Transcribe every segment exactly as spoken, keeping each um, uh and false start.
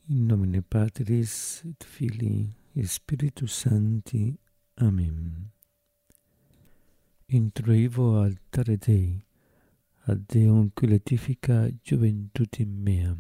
In nomine Patris et Filii et Spiritus Sancti. Amen. Introivo altare Dei, ad Deum qui letifica juventutem meam.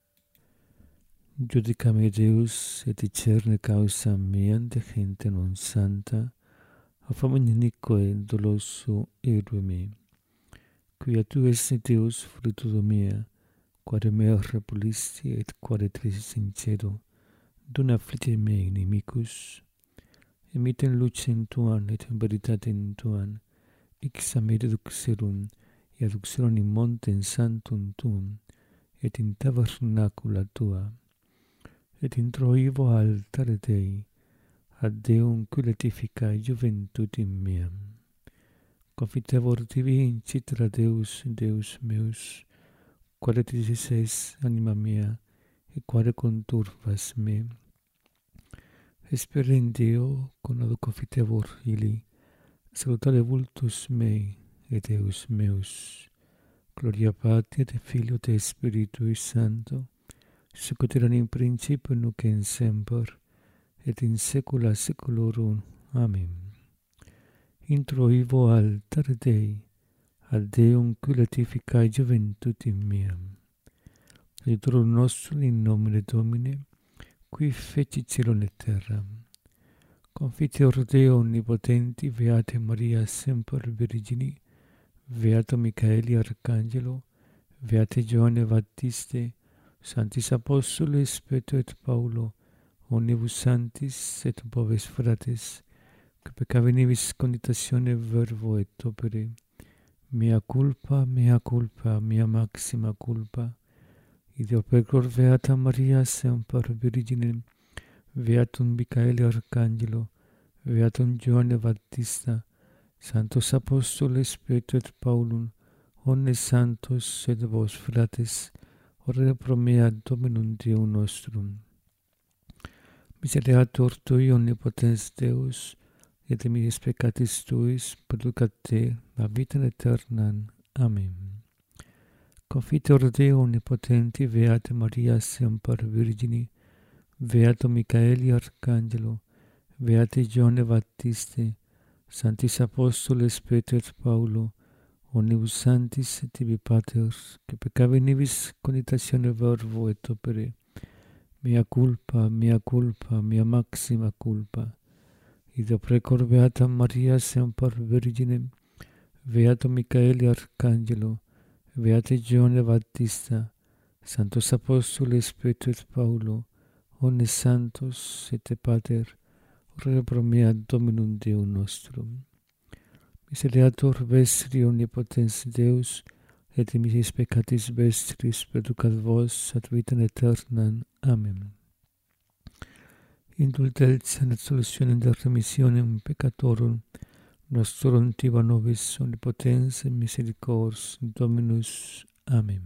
Judicame Deus et discerne causa meam de gente non santa, a famine inique doloso erue me. Quia tu esse Deus fructus mea, quare mea repulisti et quare trisi sincero, dun afflicte me inimicus, emitem lucem tuam et veritatem tuam, ixam reduxerum, et aduxerum in montem sanctum tuum, et in tabernacula tua, et introivo altare Dei, ad Deum qui letifica juventutem meam. Confitevor tibi in citra Deus, Deus meus, quare dices anima mea, et quare conturbas me. Espere in Deo, conado confitevor ili, salutare vultus mei, et Deus meus. Gloria Patri et Filio et Spiritui Sancto, sic ut erat in principio nunc et semper, et in saecula saeculorum. Amen. Introivo altare Dei, ad Deum qui letificae juventutem meam. Aiutorium nostrum in nomine Domini, qui fecit caelum et terram. Confiteor Deo omnipotenti, Beate Maria semper Virgini, Beato Michaeli Arcangelo, Beate Johanne Baptiste, Sanctis Apostoles Petro et Paulo, omnibus sanctis et pobes fratres, que peccavenibus conditatione verbo et opere, mea culpa, mea culpa, mea maxima culpa, ideo pecor Beata Maria semper Virginem, Beatum Michaeli Arcangelo, Beatum Johanne Baptista, Sanctos Apostoles Petro et Paulum, omnes santos et vos fratres, ore pro mea Dominum Deum nostrum. Misereatur Tui omnipotens Deus, et mitis peccatis Tuis, perducat te a vitam aeternam. Amen. Confiteor Deo omnipotenti, Beate Maria semper Virgini, Beato Michaeli Arcangelo, Beate Johanne Baptiste, Sanctis Apostoles Petro et Paulo, omnibus sanctis et tibi Pater, que peccavenibus conditatione verbo et opere, mea culpa, mea culpa, mea maxima culpa, ideo precor Beata Maria semper Virginem, Beato Michaeli Arcangelo, Beate Johanne Baptista, Sanctos Apostoles Petro et Paulo, omnes santos et Pater, ore pro mea Dominum Deum nostrum. Misereatur vestri omnipotens Deus, et mitis peccatis vestris perducat vos ad vitam aeternam. Amen. Indulgentia et solutionem de remissionem peccatorum nostrum tiba nobis omnipotens misericors Dominus. Amen.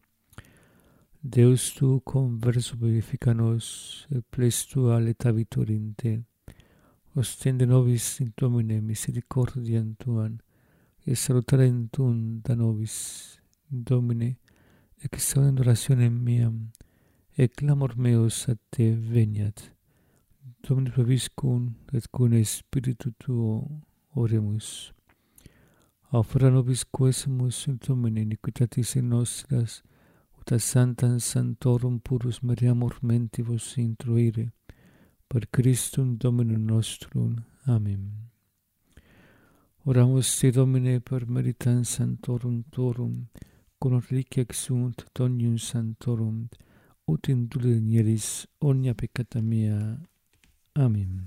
Deus tu converso vivifica nos, et ples tua letavitur in te. Ostende nobis in Domine misericordiam tuam, et salutarem tuum da nobis. Domine, exaudem orationem meam, et clamor meus ad te veniat. Domine proviscum, et cum Spiritu tuo oremus. Aufera nobis quesumus in Domine iniquitatis nostras, ut a santam sanctorum purus meriamur mentibus intruire, per Christum Dominum nostrum. Amen. Oramus te Domine per meritam sanctorum tuorum, cum reliquia exunt omnium sanctorum, ut indulgenieris omnia peccata mea. Amen.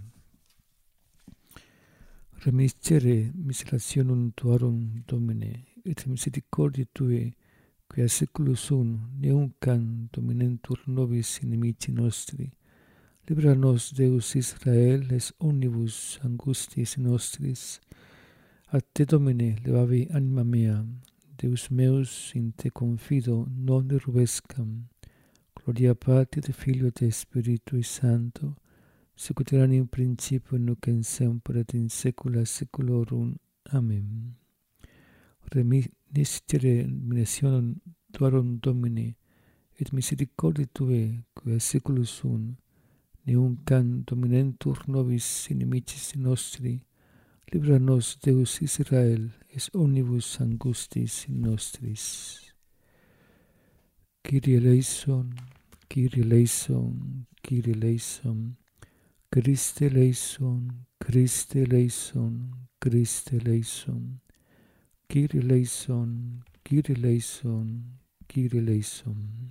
Remiscere miserationum tuarum, Domine, et misericordiae Tue, quia seculus un neunquam dominentur nobis inimici nostri, libera nos Deus Israel es omnibus angustiis nostris. A te Domine levavi anima mea, Deus meus in te confido non irrubescam. Gloria Patri et Filio et Spiritui Sancto, sic ut erat in principio nunc et semper et in saecula saeculorum. Amen. Reminiscere miserationem tuarum, Domine, et misericordiae Tue, secula saeculus un, neunquam dominentur nobis inimicis nostri, libera nos Deus Israel, es omnibus angustis nostris. Kyrie eleison, Kyrie eleison, Kyrie eleison, Christe eleison, Christe eleison, Christe eleison, Kyrie eleison, Kyrie eleison, Kyrie eleison.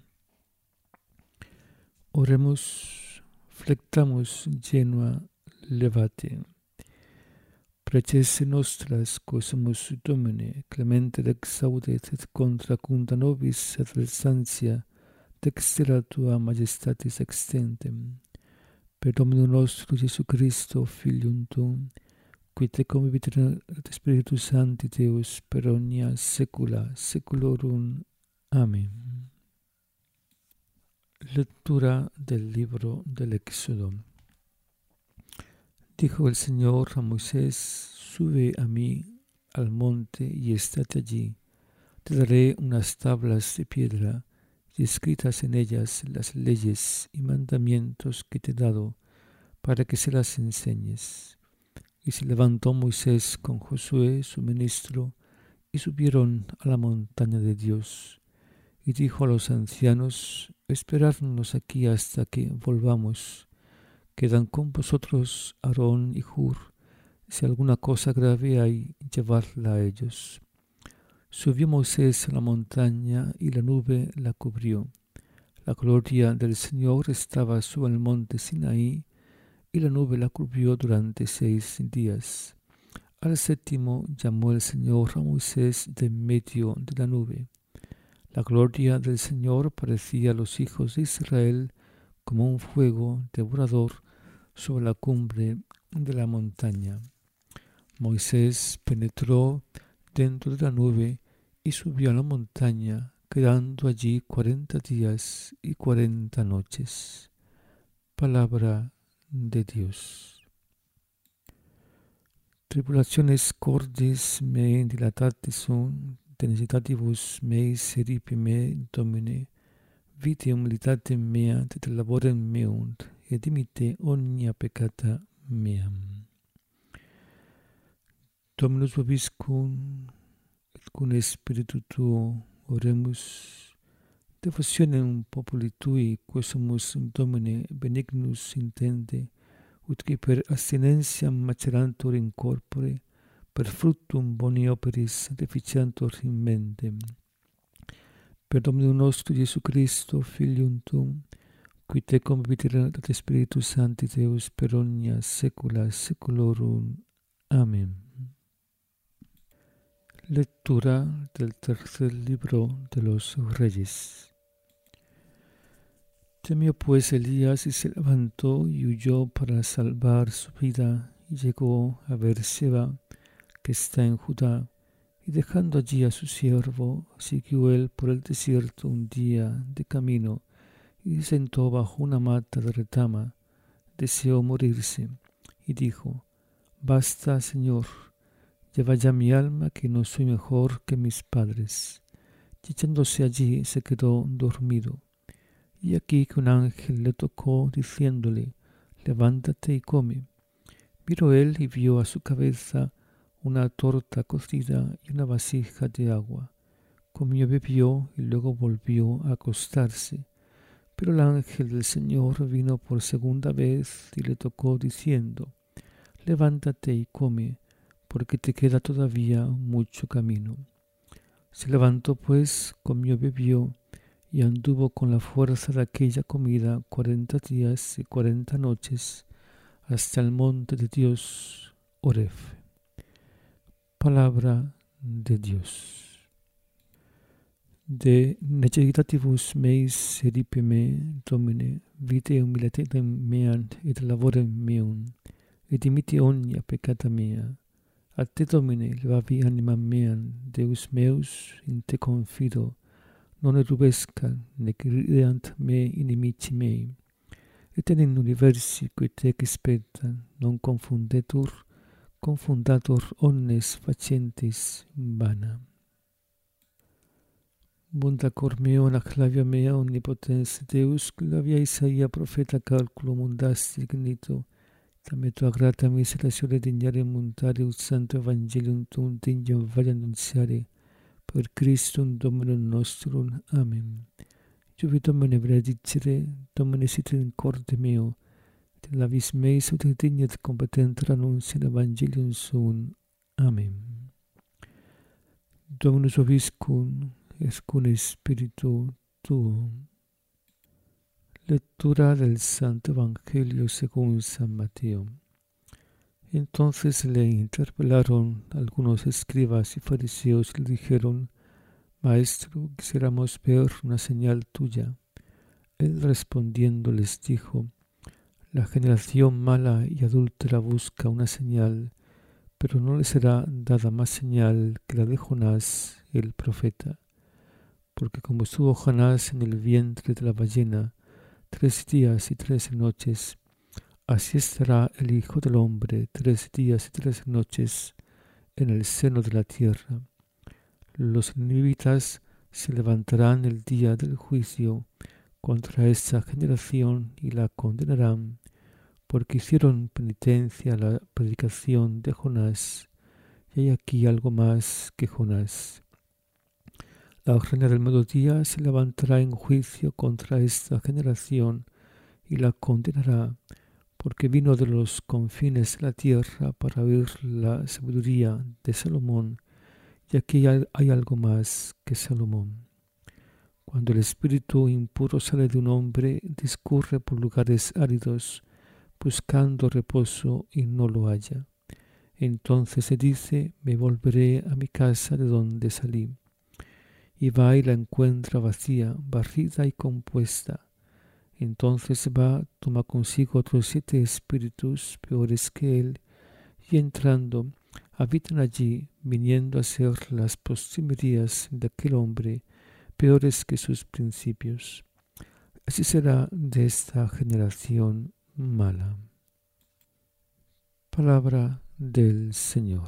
Oremus, flectamus genua levate. Precesse nostras, quosumus Domine, clemente exaudet et contra cunda nobis adversantia dextera tua majestatis extentem. Per Dominum nostrum Iesu Christo, Filium tuum, qui te convivit et Spiritus Sancti Deus per omnia saecula saeculorum. Amén. Lectura del libro del Éxodo. Dijo el Señor a Moisés: sube a mí al monte y estate allí. Te daré unas tablas de piedra y escritas en ellas las leyes y mandamientos que te he dado, para que se las enseñes. Y se levantó Moisés con Josué, su ministro, y subieron a la montaña de Dios. Y dijo a los ancianos: esperadnos aquí hasta que volvamos. Quedan con vosotros Aarón y Hur. Si alguna cosa grave hay, llevadla a ellos. Subió Moisés a la montaña y la nube la cubrió. La gloria del Señor estaba sobre el monte Sinaí, y la nube la cubrió durante seis días. Al séptimo llamó el Señor a Moisés de en medio de la nube. La gloria del Señor parecía a los hijos de Israel como un fuego devorador sobre la cumbre de la montaña. Moisés penetró dentro de la nube y subió a la montaña, quedando allí cuarenta días y cuarenta noches. Palabra de Dios. Tribulationes cordis mei dilatatis sunt, de necessitatibus meis seripe me, Domine, vite humilitatem mea, et laborem meum, et dimite omnia peccata meam. Dominus vobiscum, et cum spiritu tuo, oremus, devotionem populi tui, quesumus Domine benignus intende, ut qui per abstinentiam macerantur in corpore, per fructum boni operis deficiantur in mentem. Per Dominum nostrum Iesu Christo, Filium tuum, qui te convivit et Spiritus Sancti Deus per omnia saecula saeculorum. Amén. Lectura del tercer libro de los Reyes. Temió pues Elías y se levantó y huyó para salvar su vida, y llegó a Beerseba, que está en Judá, y dejando allí a su siervo, siguió él por el desierto un día de camino, y se sentó bajo una mata de retama. Deseó morirse, y dijo: basta, Señor, lleva ya mi alma, que no soy mejor que mis padres. Y echándose allí se quedó dormido. Y aquí que un ángel le tocó, diciéndole: levántate y come. Miró él y vio a su cabeza una torta cocida y una vasija de agua. Comió, bebió y luego volvió a acostarse. Pero el ángel del Señor vino por segunda vez y le tocó, diciendo: levántate y come, porque te queda todavía mucho camino. Se levantó pues, comió, bebió, y anduvo con la fuerza de aquella comida cuarenta días y cuarenta noches, hasta el monte de Dios, Horeb. Palabra de Dios. De necessitatibus meis seripe me, Domine, vite humiliatem meam et laborem meum, et dimite omnia peccata mea. A te, Domine, levavi animam meam, Deus meus, in te confido, non erubescant, nec rideant me inimici mei. Et in universi qui te expectant, non confundetur, confundatur omnes facientis vana. Bunda cor meo, naclavia mea, omnipotens Deus, clavia Isaia, profeta calculo mundasti gnito, tame tua grata miseratione dignare montare ut santo evangelium tuum dignum vale annunziare, per Christum Dominum nostrum. Amen. Juvi Domine benedicere, Domine sit in corde meo, et lavis meis ut dignet competenter annuntiam evangelium suum. Amen. Dominus vobiscum, et cum spiritu tuo. Lectura del Santo Evangelio según San Mateo. Entonces le interpelaron algunos escribas y fariseos y le dijeron: Maestro, quisiéramos ver una señal tuya. Él respondiendo les dijo: La generación mala y adúltera busca una señal, pero no le será dada más señal que la de Jonás el profeta. Porque como estuvo Jonás en el vientre de la ballena tres días y tres noches, así estará el Hijo del Hombre tres días y tres noches en el seno de la tierra. Los ninivitas se levantarán el día del juicio contra esta generación y la condenarán, porque hicieron penitencia a la predicación de Jonás, y hay aquí algo más que Jonás. La reina del mediodía se levantará en juicio contra esta generación y la condenará, porque vino de los confines de la tierra para oír la sabiduría de Salomón, y aquí hay, hay algo más que Salomón. Cuando el espíritu impuro sale de un hombre, discurre por lugares áridos, buscando reposo y no lo halla. Entonces se dice: me volveré a mi casa de donde salí. Y va y la encuentra vacía, barrida y compuesta. Entonces va, toma consigo otros siete espíritus peores que él, y entrando, habitan allí, viniendo a ser las postrimerías de aquel hombre, peores que sus principios. Así será de esta generación mala. Palabra del Señor.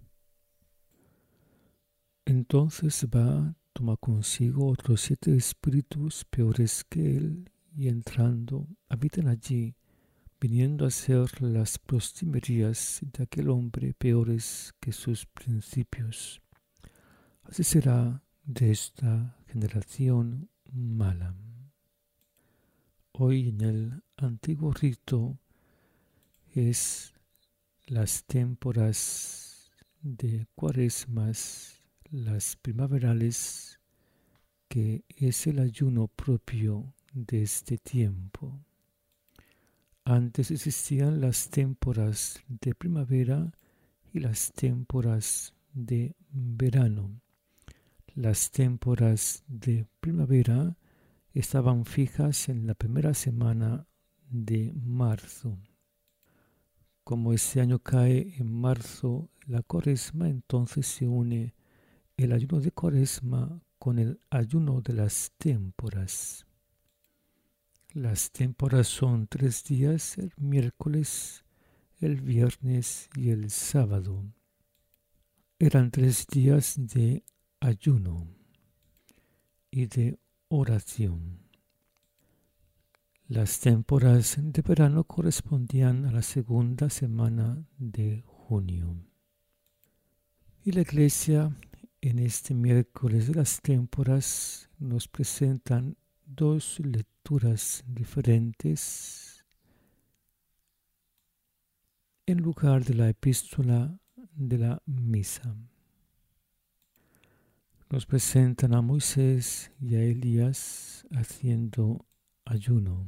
Entonces va, toma consigo otros siete espíritus peores que él, y entrando, habitan allí, viniendo a ser las postrimerías de aquel hombre peores que sus principios. Así será de esta generación mala. Hoy en el antiguo rito es las témporas de cuaresmas, las primaverales, que es el ayuno propio de este tiempo. Antes existían las témporas de primavera y las témporas de verano. Las témporas de primavera estaban fijas en la primera semana de marzo. Como este año cae en marzo la cuaresma, entonces se une el ayuno de cuaresma con el ayuno de las témporas. Las témporas son tres días: el miércoles, el viernes y el sábado. Eran tres días de ayuno y de oración. Las témporas de verano correspondían a la segunda semana de junio. Y la Iglesia en este miércoles de las témporas nos presentan dos lecturas diferentes en lugar de la epístola de la misa. Nos presentan a Moisés y a Elías haciendo ayuno.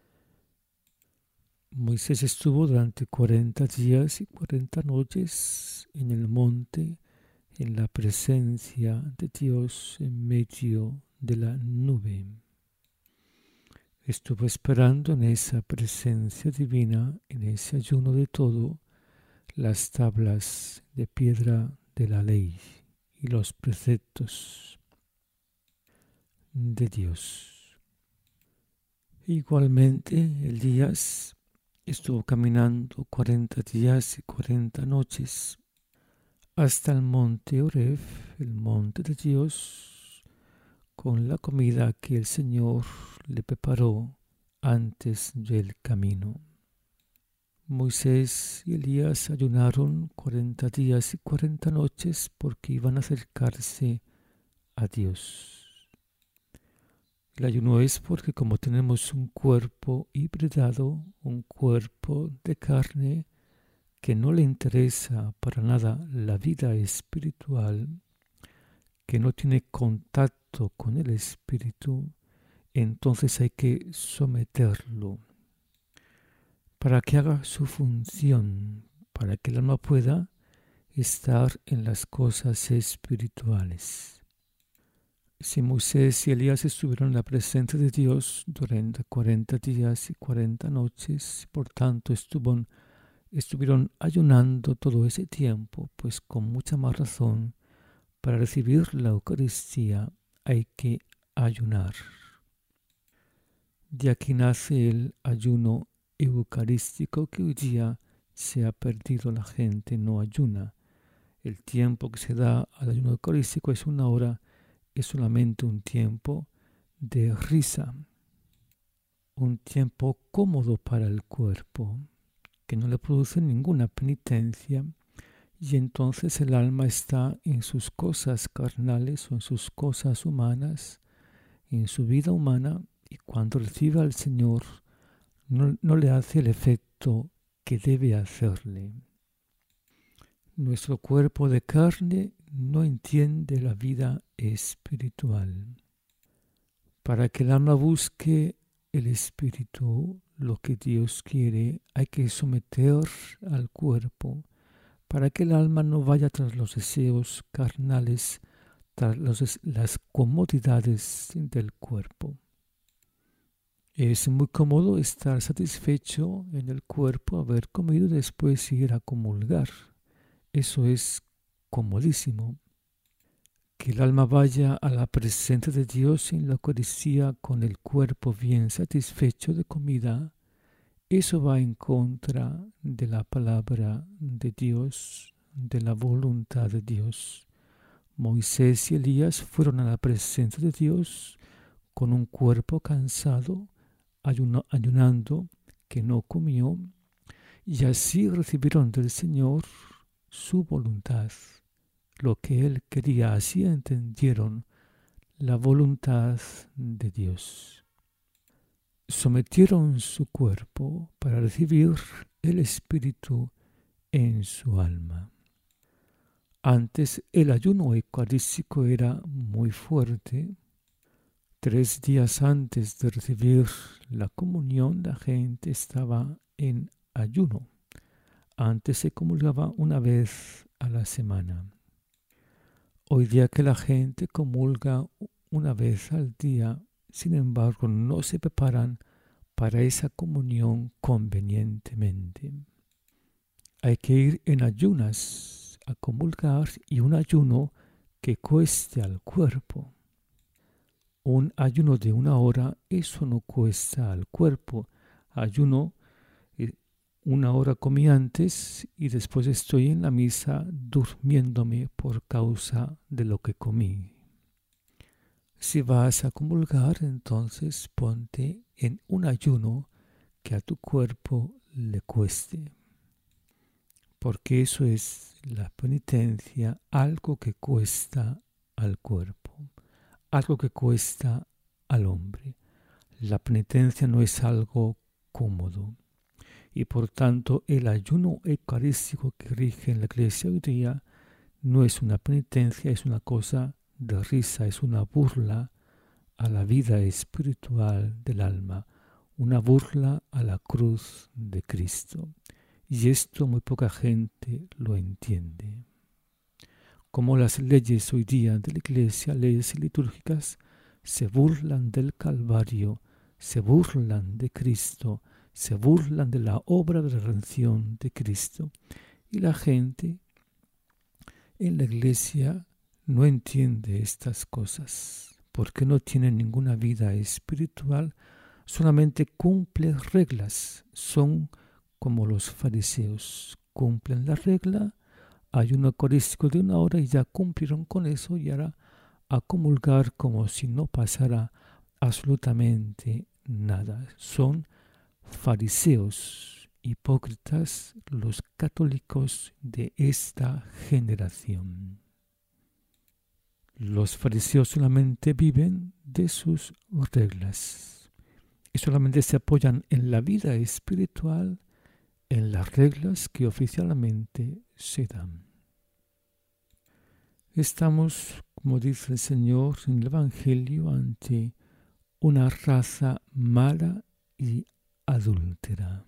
Moisés estuvo durante cuarenta días y cuarenta noches en el monte, en la presencia de Dios en medio de la nube. Estuvo esperando en esa presencia divina, en ese ayuno de todo, las tablas de piedra de la ley y los preceptos de Dios. Igualmente, Elías estuvo caminando cuarenta días y cuarenta noches hasta el monte Oreb, el monte de Dios, con la comida que el Señor le preparó antes del camino. Moisés y Elías ayunaron cuarenta días y cuarenta noches porque iban a acercarse a Dios. El ayuno es porque como tenemos un cuerpo hibridado, un cuerpo de carne que no le interesa para nada la vida espiritual, que no tiene contacto con el espíritu, entonces hay que someterlo para que haga su función, para que el alma pueda estar en las cosas espirituales. Si Moisés y Elías estuvieron en la presencia de Dios durante cuarenta días y cuarenta noches, por tanto estuvieron, estuvieron ayunando todo ese tiempo, pues con mucha más razón, para recibir la Eucaristía hay que ayunar. De aquí nace el ayuno eucarístico que hoy día se ha perdido, la gente no ayuna. El tiempo que se da al ayuno eucarístico es una hora, es solamente un tiempo de risa, un tiempo cómodo para el cuerpo, que no le produce ninguna penitencia, y entonces el alma está en sus cosas carnales o en sus cosas humanas, en su vida humana, y cuando recibe al Señor no, no le hace el efecto que debe hacerle. Nuestro cuerpo de carne no entiende la vida espiritual. Para que el alma busque el espíritu, lo que Dios quiere, hay que someter al cuerpo, para que el alma no vaya tras los deseos carnales, tras los, las comodidades del cuerpo. Es muy cómodo estar satisfecho en el cuerpo, haber comido y después ir a comulgar. Eso es comodísimo. Que el alma vaya a la presencia de Dios en la Eucaristía con el cuerpo bien satisfecho de comida, eso va en contra de la palabra de Dios, de la voluntad de Dios. Moisés y Elías fueron a la presencia de Dios con un cuerpo cansado, ayuno, ayunando, que no comió, y así recibieron del Señor su voluntad, lo que Él quería. Así entendieron la voluntad de Dios. Sometieron su cuerpo para recibir el Espíritu en su alma. Antes el ayuno eucarístico era muy fuerte. Tres días antes de recibir la comunión, la gente estaba en ayuno. Antes se comulgaba una vez a la semana. Hoy día que la gente comulga una vez al día, sin embargo, no se preparan para esa comunión convenientemente. Hay que ir en ayunas a comulgar, y un ayuno que cueste al cuerpo. Un ayuno de una hora, eso no cuesta al cuerpo. Ayuno, una hora comí antes y después estoy en la misa durmiéndome por causa de lo que comí. Si vas a comulgar, entonces ponte en un ayuno que a tu cuerpo le cueste. Porque eso es la penitencia, algo que cuesta al cuerpo, algo que cuesta al hombre. La penitencia no es algo cómodo. Y por tanto el ayuno eucarístico que rige en la iglesia hoy día no es una penitencia, es una cosa de risa, es una burla a la vida espiritual del alma, una burla a la cruz de Cristo. Y esto muy poca gente lo entiende. Como las leyes hoy día de la iglesia, leyes litúrgicas, se burlan del Calvario, se burlan de Cristo, se burlan de la obra de redención de Cristo. Y la gente en la iglesia no entiende estas cosas, porque no tiene ninguna vida espiritual, solamente cumple reglas, son como los fariseos, cumplen la regla, ayuno eucarístico de una hora y ya cumplieron con eso y ahora a comulgar como si no pasara absolutamente nada. Son fariseos, hipócritas, los católicos de esta generación. Los fariseos solamente viven de sus reglas y solamente se apoyan en la vida espiritual, en las reglas que oficialmente se dan. Estamos, como dice el Señor en el Evangelio, ante una raza mala y adúltera.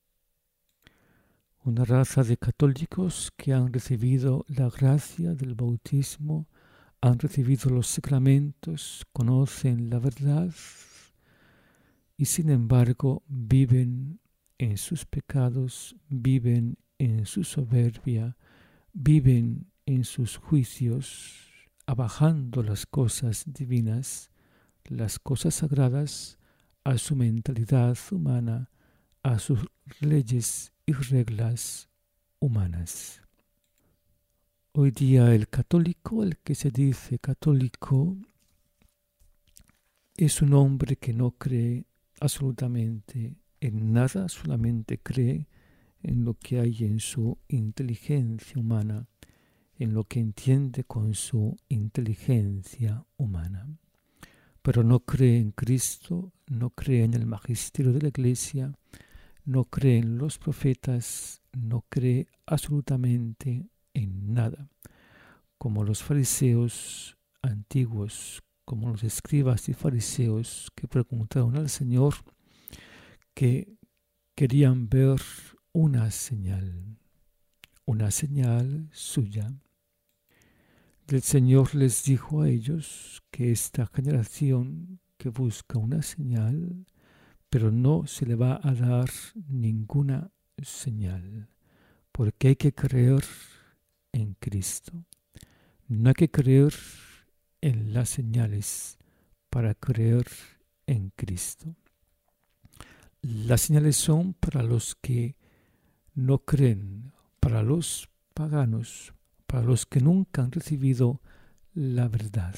Una raza de católicos que han recibido la gracia del bautismo, han recibido los sacramentos, conocen la verdad y sin embargo viven en sus pecados, viven en su soberbia, viven en sus juicios, abajando las cosas divinas, las cosas sagradas, a su mentalidad humana, a sus leyes y reglas humanas. Hoy día el católico, el que se dice católico, es un hombre que no cree absolutamente en nada, solamente cree en lo que hay en su inteligencia humana, en lo que entiende con su inteligencia humana. Pero no cree en Cristo, no cree en el magisterio de la Iglesia, no cree en los profetas, no cree absolutamente en nada. Como los fariseos antiguos, como los escribas y fariseos que preguntaron al Señor, que querían ver una señal, una señal suya. El Señor les dijo a ellos que esta generación que busca una señal, pero no se le va a dar ninguna señal, porque hay que creer en Cristo. No hay que creer en las señales para creer en Cristo. Las señales son para los que no creen, para los paganos, para los que nunca han recibido la verdad.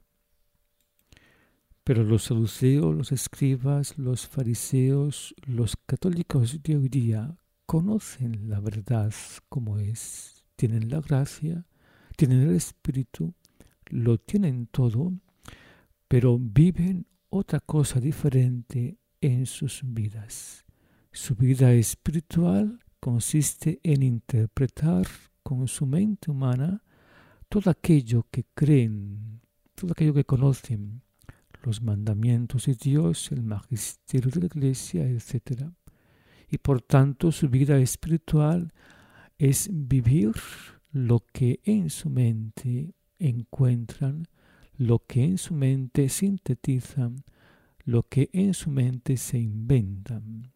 Pero los saduceos, los escribas, los fariseos, los católicos de hoy día conocen la verdad como es, tienen la gracia, tienen el Espíritu, lo tienen todo, pero viven otra cosa diferente en sus vidas. Su vida espiritual consiste en interpretar con su mente humana todo aquello que creen, todo aquello que conocen, los mandamientos de Dios, el magisterio de la Iglesia, etcétera. Y por tanto su vida espiritual es vivir lo que en su mente encuentran, lo que en su mente sintetizan, lo que en su mente se inventan.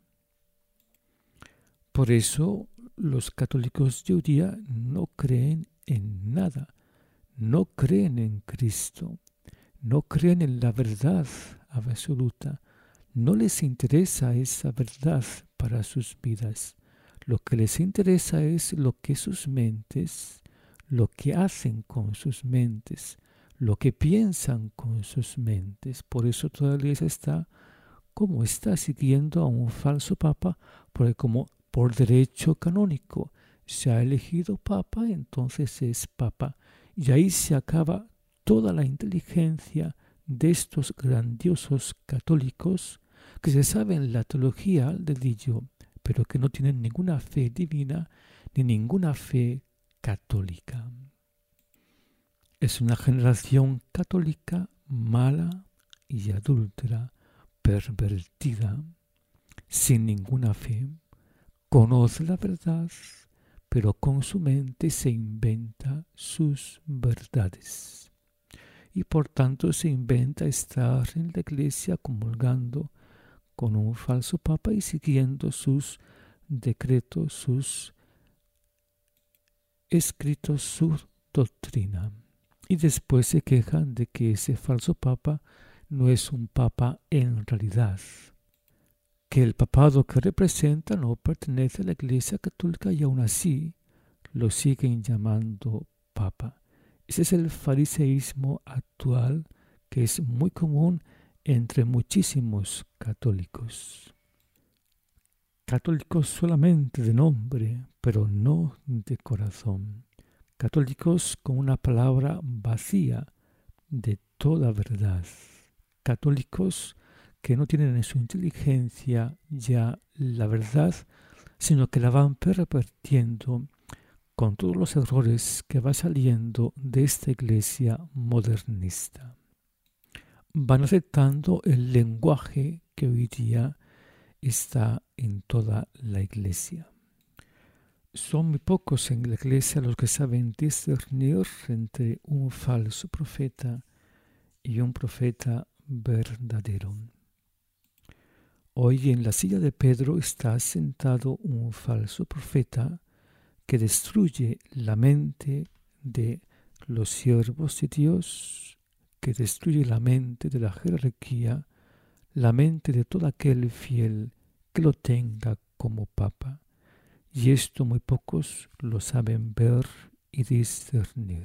Por eso los católicos de hoy día no creen en nada, no creen en Cristo, no creen en la verdad absoluta, no les interesa esa verdad para sus vidas. Lo que les interesa es lo que sus mentes, lo que hacen con sus mentes, lo que piensan con sus mentes. Por eso toda la Iglesia está como está, siguiendo a un falso papa, porque como por derecho canónico se ha elegido papa, entonces es papa. Y ahí se acaba toda la inteligencia de estos grandiosos católicos que se saben la teología al dedillo, pero que no tienen ninguna fe divina ni ninguna fe católica. Es una generación católica mala y adúltera, pervertida, sin ninguna fe. Conoce la verdad, pero con su mente se inventa sus verdades. Y por tanto se inventa estar en la iglesia comulgando con un falso papa y siguiendo sus decretos, sus escritos, su doctrina. Y después se quejan de que ese falso papa no es un papa en realidad, que el papado que representa no pertenece a la Iglesia Católica y aún así lo siguen llamando papa. Ese es el fariseísmo actual que es muy común entre muchísimos católicos. Católicos solamente de nombre, pero no de corazón. Católicos con una palabra vacía de toda verdad. Católicos que no tienen en su inteligencia ya la verdad, sino que la van pervertiendo con todos los errores que va saliendo de esta iglesia modernista. Van aceptando el lenguaje que hoy día está en toda la iglesia. Son muy pocos en la iglesia los que saben discernir entre un falso profeta y un profeta verdadero. Hoy en la silla de Pedro está sentado un falso profeta que destruye la mente de los siervos de Dios, que destruye la mente de la jerarquía, la mente de todo aquel fiel que lo tenga como papa. Y esto muy pocos lo saben ver y discernir.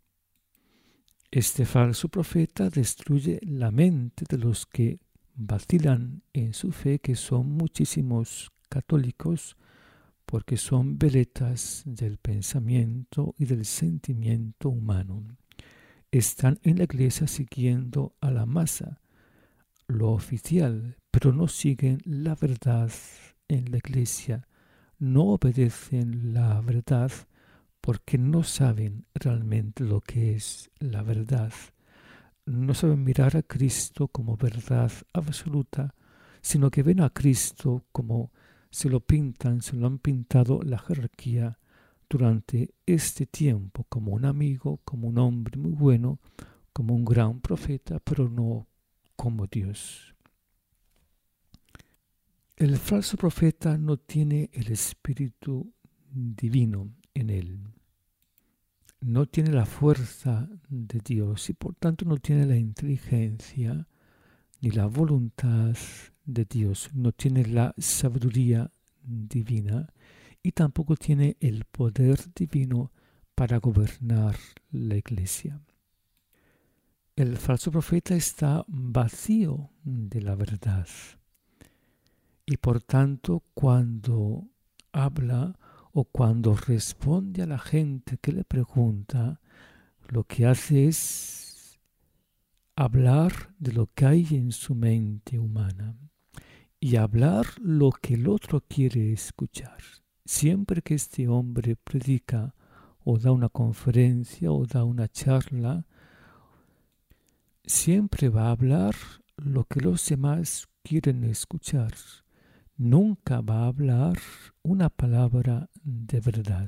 Este falso profeta destruye la mente de los que vacilan en su fe, que son muchísimos católicos, porque son veletas del pensamiento y del sentimiento humano. Están en la iglesia siguiendo a la masa, lo oficial, pero no siguen la verdad en la iglesia, no obedecen la verdad porque no saben realmente lo que es la verdad. No saben mirar a Cristo como verdad absoluta, sino que ven a Cristo como se lo pintan, se lo han pintado la jerarquía durante este tiempo, como un amigo, como un hombre muy bueno, como un gran profeta, pero no como Dios. El falso profeta no tiene el espíritu divino en él. No tiene la fuerza de Dios y por tanto no tiene la inteligencia ni la voluntad de Dios. No tiene la sabiduría divina y tampoco tiene el poder divino para gobernar la iglesia. El falso profeta está vacío de la verdad y por tanto cuando habla o cuando responde a la gente que le pregunta, lo que hace es hablar de lo que hay en su mente humana y hablar lo que el otro quiere escuchar. Siempre que este hombre predica o da una conferencia o da una charla, siempre va a hablar lo que los demás quieren escuchar. Nunca va a hablar una palabra de verdad.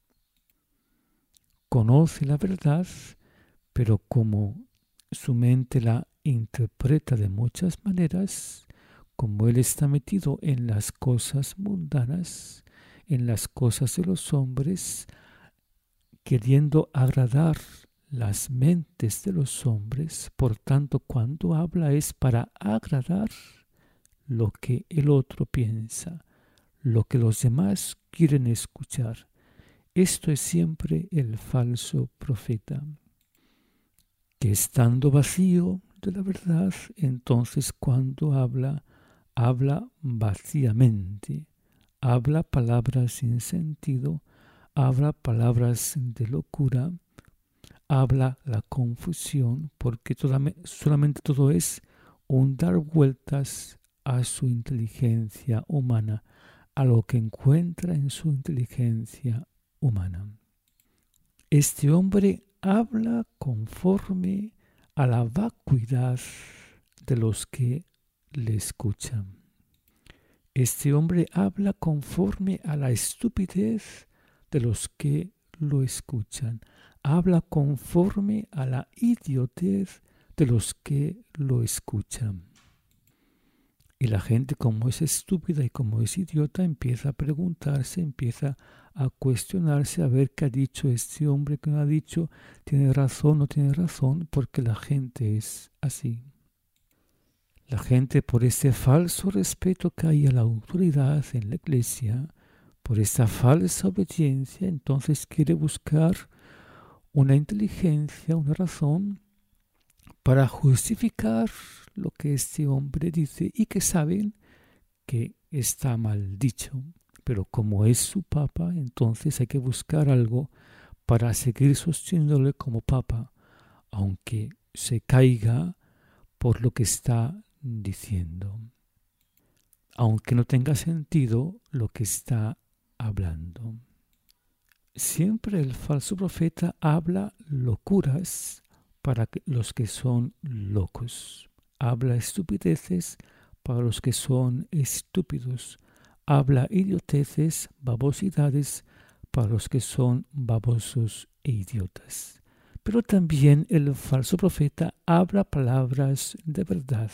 Conoce la verdad, pero como su mente la interpreta de muchas maneras, como él está metido en las cosas mundanas, en las cosas de los hombres, queriendo agradar las mentes de los hombres, por tanto cuando habla es para agradar lo que el otro piensa, lo que los demás quieren escuchar. Esto es siempre el falso profeta, que estando vacío de la verdad, entonces cuando habla, habla vacíamente, habla palabras sin sentido, habla palabras de locura, habla la confusión, porque toda, solamente todo es un dar vueltas a su inteligencia humana, a lo que encuentra en su inteligencia humana. Este hombre habla conforme a la vacuidad de los que le escuchan. Este hombre habla conforme a la estupidez de los que lo escuchan. Habla conforme a la idiotez de los que lo escuchan. Y la gente, como es estúpida y como es idiota, empieza a preguntarse, empieza a cuestionarse, a ver qué ha dicho este hombre, qué no ha dicho, tiene razón, no tiene razón, porque la gente es así. La gente, por este falso respeto que hay a la autoridad en la iglesia, por esta falsa obediencia, entonces quiere buscar una inteligencia, una razón para justificar lo que este hombre dice y que saben que está mal dicho. Pero como es su papa, entonces hay que buscar algo para seguir sosteniéndole como papa, aunque se caiga por lo que está diciendo, aunque no tenga sentido lo que está hablando. Siempre el falso profeta habla locuras para los que son locos, habla estupideces para los que son estúpidos, habla idioteces, babosidades para los que son babosos e idiotas. Pero también el falso profeta habla palabras de verdad.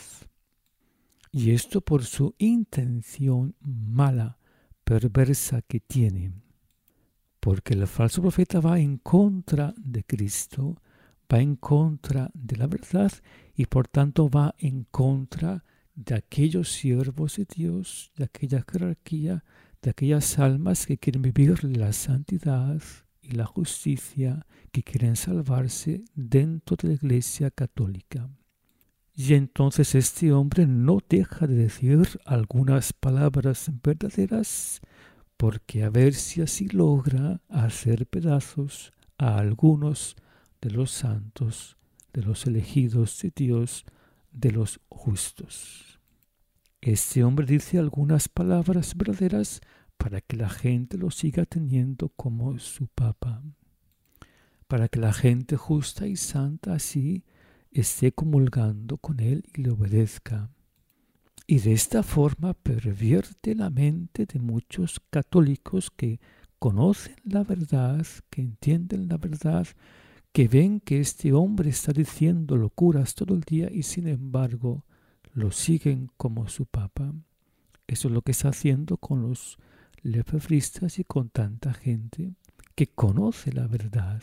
Y esto por su intención mala, perversa que tiene. Porque el falso profeta va en contra de Cristo, va en contra de la verdad y por tanto va en contra de aquellos siervos de Dios, de aquella jerarquía, de aquellas almas que quieren vivir la santidad y la justicia, que quieren salvarse dentro de la Iglesia católica. Y entonces este hombre no deja de decir algunas palabras verdaderas, porque a ver si así logra hacer pedazos a algunos de los santos, de los elegidos de Dios, de los justos. Este hombre dice algunas palabras verdaderas para que la gente lo siga teniendo como su papa, para que la gente justa y santa así esté comulgando con él y le obedezca. Y de esta forma pervierte la mente de muchos católicos que conocen la verdad, que entienden la verdad, que ven que este hombre está diciendo locuras todo el día y sin embargo lo siguen como su papa. Eso es lo que está haciendo con los lefebristas y con tanta gente que conoce la verdad.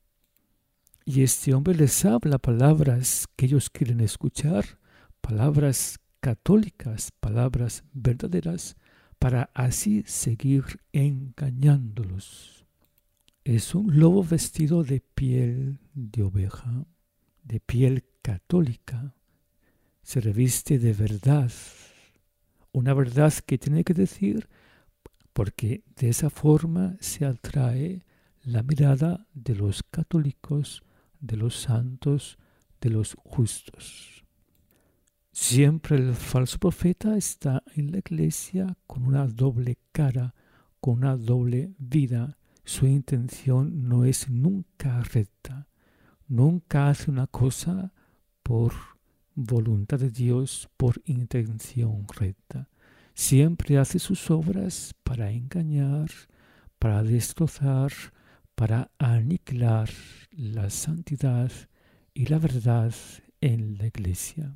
Y este hombre les habla palabras que ellos quieren escuchar, palabras católicas, palabras verdaderas, para así seguir engañándolos. Es un lobo vestido de piel de oveja, de piel católica. Se reviste de verdad, una verdad que tiene que decir, porque de esa forma se atrae la mirada de los católicos, de los santos, de los justos. Siempre el falso profeta está en la iglesia con una doble cara, con una doble vida. Su intención no es nunca recta. Nunca hace una cosa por voluntad de Dios, por intención recta. Siempre hace sus obras para engañar, para destrozar, para aniquilar la santidad y la verdad en la iglesia.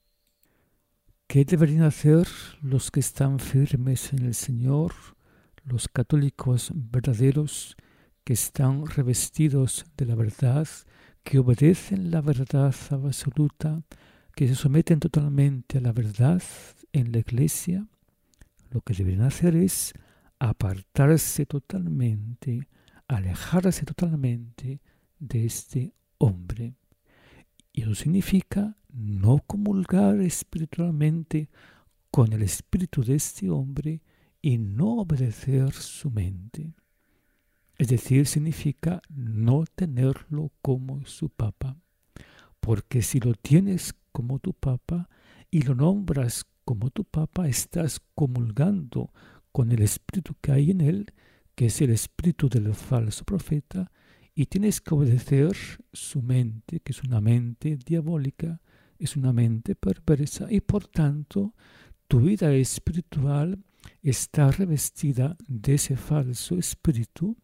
¿Qué deberían hacer los que están firmes en el Señor, los católicos verdaderos que están revestidos de la verdad, que obedecen la verdad absoluta, que se someten totalmente a la verdad en la iglesia? Lo que deberían hacer es apartarse totalmente, alejarse totalmente de este hombre. Y eso significa no comulgar espiritualmente con el espíritu de este hombre y no obedecer su mente. Es decir, significa no tenerlo como su papa. Porque si lo tienes como tu papa y lo nombras como tu papa, estás comulgando con el espíritu que hay en él, que es el espíritu del falso profeta, y tienes que obedecer su mente, que es una mente diabólica, es una mente perversa, y por tanto tu vida espiritual está revestida de ese falso espíritu,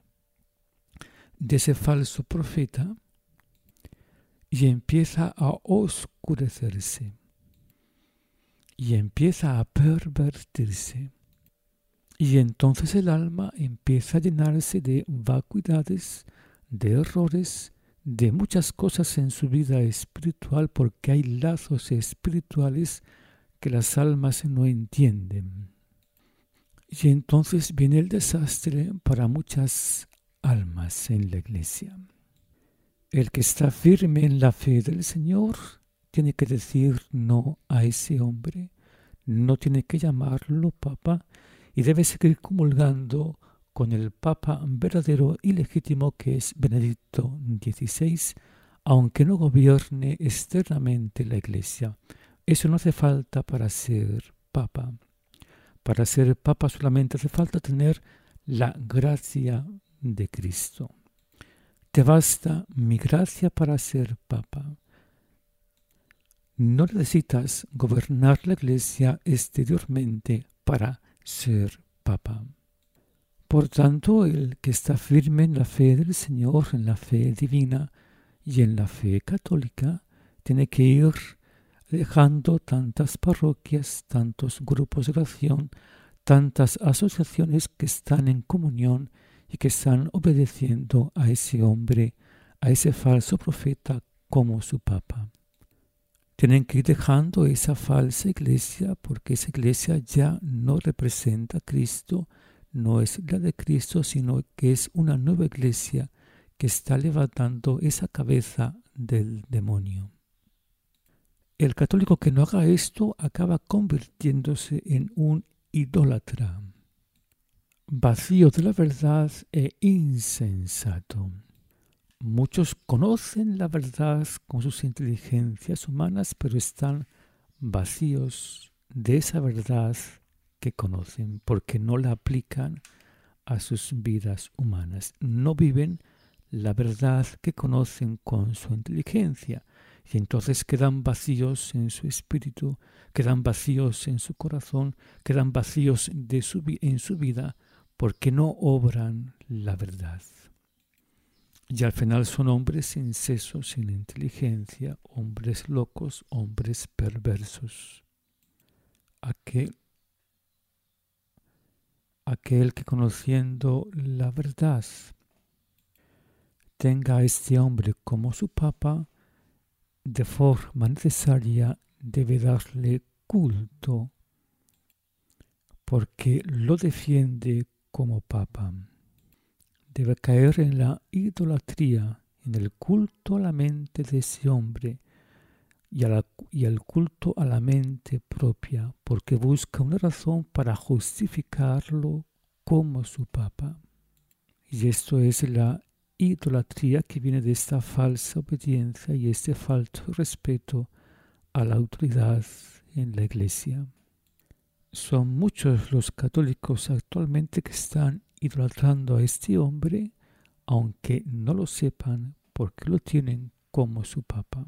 de ese falso profeta, y empieza a oscurecerse, y empieza a pervertirse. Y entonces el alma empieza a llenarse de vacuidades, de errores, de muchas cosas en su vida espiritual, porque hay lazos espirituales que las almas no entienden. Y entonces viene el desastre para muchas almas en la iglesia. El que está firme en la fe del Señor tiene que decir no a ese hombre, no tiene que llamarlo papa y debe seguir comulgando con el papa verdadero y legítimo que es Benedicto dieciséis, aunque no gobierne externamente la Iglesia. Eso no hace falta para ser papa. Para ser papa solamente hace falta tener la gracia de Cristo. Te basta mi gracia para ser papa. No necesitas gobernar la Iglesia exteriormente para ser papa. Por tanto, el que está firme en la fe del Señor, en la fe divina y en la fe católica, tiene que ir dejando tantas parroquias, tantos grupos de oración, tantas asociaciones que están en comunión y que están obedeciendo a ese hombre, a ese falso profeta como su papa. Tienen que ir dejando esa falsa iglesia porque esa iglesia ya no representa a Cristo, no es la de Cristo, sino que es una nueva iglesia que está levantando esa cabeza del demonio. El católico que no haga esto acaba convirtiéndose en un idólatra, vacío de la verdad e insensato. Muchos conocen la verdad con sus inteligencias humanas, pero están vacíos de esa verdad que conocen porque no la aplican a sus vidas humanas. No viven la verdad que conocen con su inteligencia y entonces quedan vacíos en su espíritu, quedan vacíos en su corazón, quedan vacíos de su, en su vida porque no obran la verdad. Y al final son hombres incesos, sin inteligencia, hombres locos, hombres perversos. Aquel, aquel que conociendo la verdad tenga a este hombre como su papa, de forma necesaria debe darle culto, porque lo defiende como papa. Debe caer en la idolatría, en el culto a la mente de ese hombre y, a la, y al culto a la mente propia, porque busca una razón para justificarlo como su papa. Y esto es la idolatría que viene de esta falsa obediencia y este falso respeto a la autoridad en la Iglesia. Son muchos los católicos actualmente que están idolatrando a este hombre, aunque no lo sepan porque lo tienen como su papa.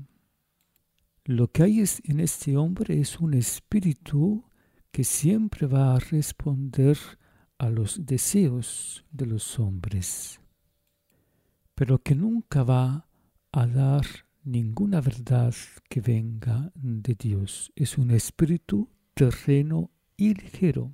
Lo que hay en este hombre es un espíritu que siempre va a responder a los deseos de los hombres, pero que nunca va a dar ninguna verdad que venga de Dios. Es un espíritu terreno y ligero.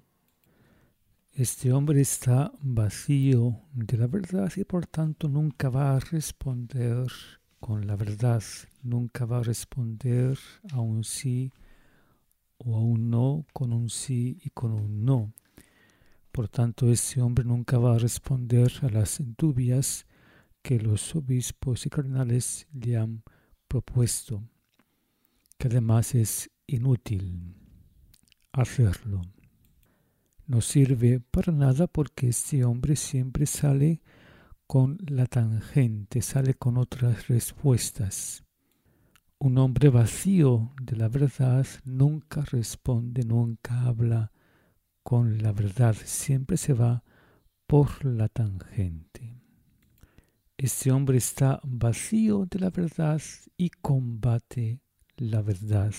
Este hombre está vacío de la verdad y por tanto nunca va a responder con la verdad, nunca va a responder a un sí o a un no con un sí y con un no. Por tanto, este hombre nunca va a responder a las dubias que los obispos y cardenales le han propuesto, que además es inútil hacerlo. No sirve para nada porque este hombre siempre sale con la tangente, sale con otras respuestas. Un hombre vacío de la verdad nunca responde, nunca habla con la verdad, siempre se va por la tangente. Este hombre está vacío de la verdad y combate la verdad.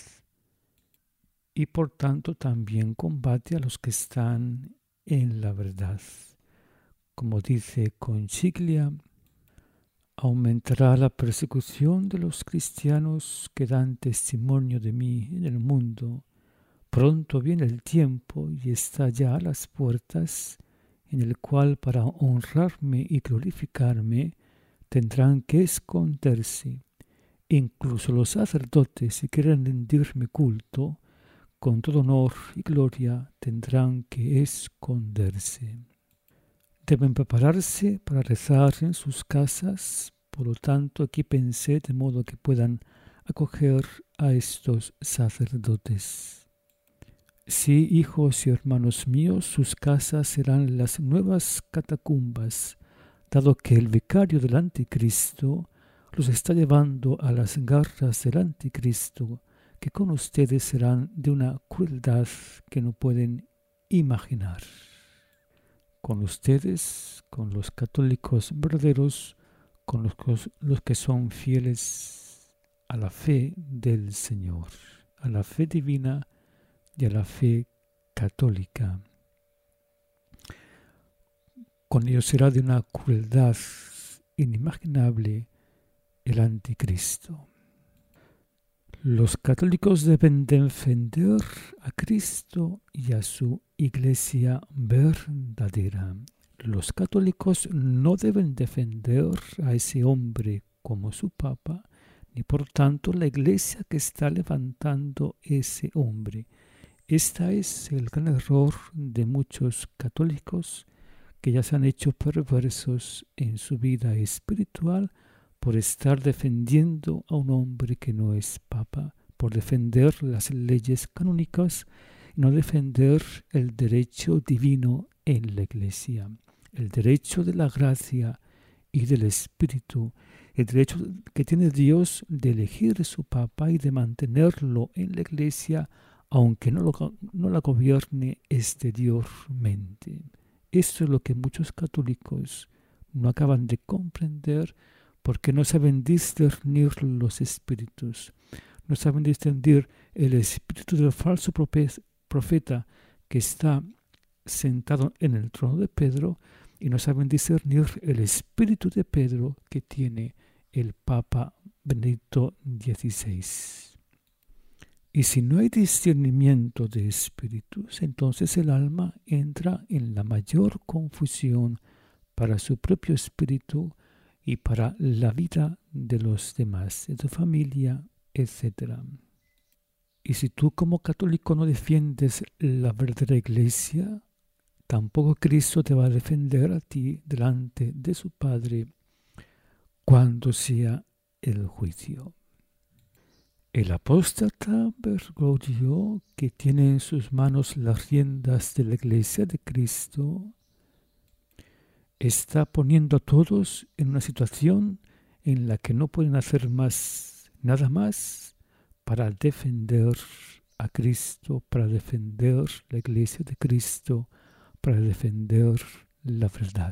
Y por tanto también combate a los que están en la verdad. Como dice Conchiglia, aumentará la persecución de los cristianos que dan testimonio de mí en el mundo. Pronto viene el tiempo y está ya a las puertas, en el cual para honrarme y glorificarme tendrán que esconderse. Incluso los sacerdotes, si quieren rendirme culto, con todo honor y gloria tendrán que esconderse. Deben prepararse para rezar en sus casas Por lo tanto, equípense de modo que puedan acoger a estos sacerdotes. Sí, hijos y hermanos míos, sus casas serán las nuevas catacumbas, dado que el vicario del anticristo los está llevando a las garras del anticristo, que con ustedes serán de una crueldad que no pueden imaginar. Con ustedes, con los católicos verdaderos, con los, los que son fieles a la fe del Señor, a la fe divina y a la fe católica. Con ellos será de una crueldad inimaginable el anticristo. Los católicos deben defender a Cristo y a su iglesia verdadera. Los católicos no deben defender a ese hombre como su papa, ni por tanto la iglesia que está levantando ese hombre. Este es el gran error de muchos católicos que ya se han hecho perversos en su vida espiritual por estar defendiendo a un hombre que no es papa, por defender las leyes canónicas y no defender el derecho divino en la iglesia, el derecho de la gracia y del espíritu, el derecho que tiene Dios de elegir su papa y de mantenerlo en la iglesia aunque no, lo, no la gobierne exteriormente. Esto es lo que muchos católicos no acaban de comprender porque no saben discernir los espíritus, no saben distinguir el espíritu del falso profeta que está sentado en el trono de Pedro y no saben discernir el espíritu de Pedro que tiene el Papa Benedicto dieciséis. Y si no hay discernimiento de espíritus, entonces el alma entra en la mayor confusión para su propio espíritu y para la vida de los demás, de tu familia, etcétera. Y si tú como católico no defiendes la verdadera iglesia, tampoco Cristo te va a defender a ti delante de su Padre cuando sea el juicio. El apóstata Bergoglio, que tiene en sus manos las riendas de la iglesia de Cristo, está poniendo a todos en una situación en la que no pueden hacer más, nada más para defender a Cristo, para defender la iglesia de Cristo, para defender la verdad.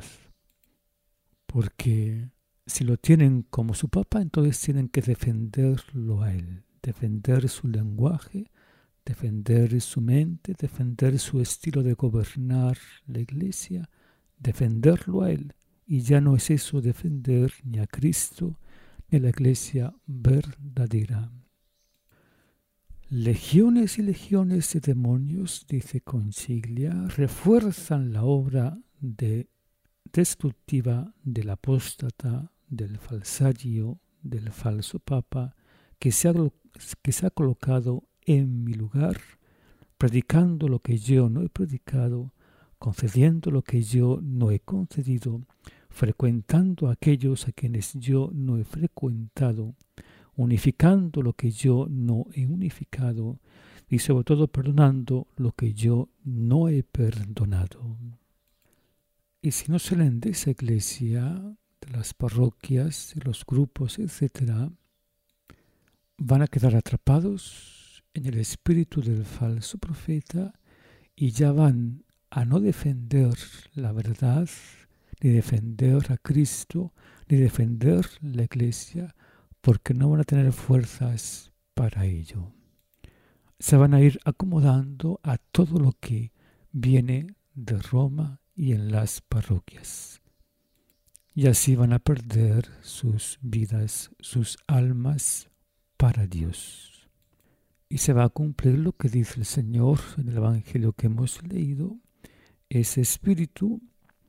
Porque si lo tienen como su papa, entonces tienen que defenderlo a él, defender su lenguaje, defender su mente, defender su estilo de gobernar la iglesia, defenderlo a él. Y ya no es eso defender ni a Cristo ni a la iglesia verdadera. Legiones y legiones de demonios, dice Consiglia, refuerzan la obra de destructiva del apóstata, del falsario, del falso papa, que se ha, que se ha colocado en mi lugar, predicando lo que yo no he predicado, concediendo lo que yo no he concedido, frecuentando a aquellos a quienes yo no he frecuentado, unificando lo que yo no he unificado y sobre todo perdonando lo que yo no he perdonado. Y si no salen de esa iglesia, de las parroquias, de los grupos, etcétera, van a quedar atrapados en el espíritu del falso profeta y ya van a no defender la verdad, ni defender a Cristo, ni defender la iglesia, porque no van a tener fuerzas para ello. Se van a ir acomodando a todo lo que viene de Roma y en las parroquias. Y así van a perder sus vidas, sus almas para Dios. Y se va a cumplir lo que dice el Señor en el Evangelio que hemos leído. Ese espíritu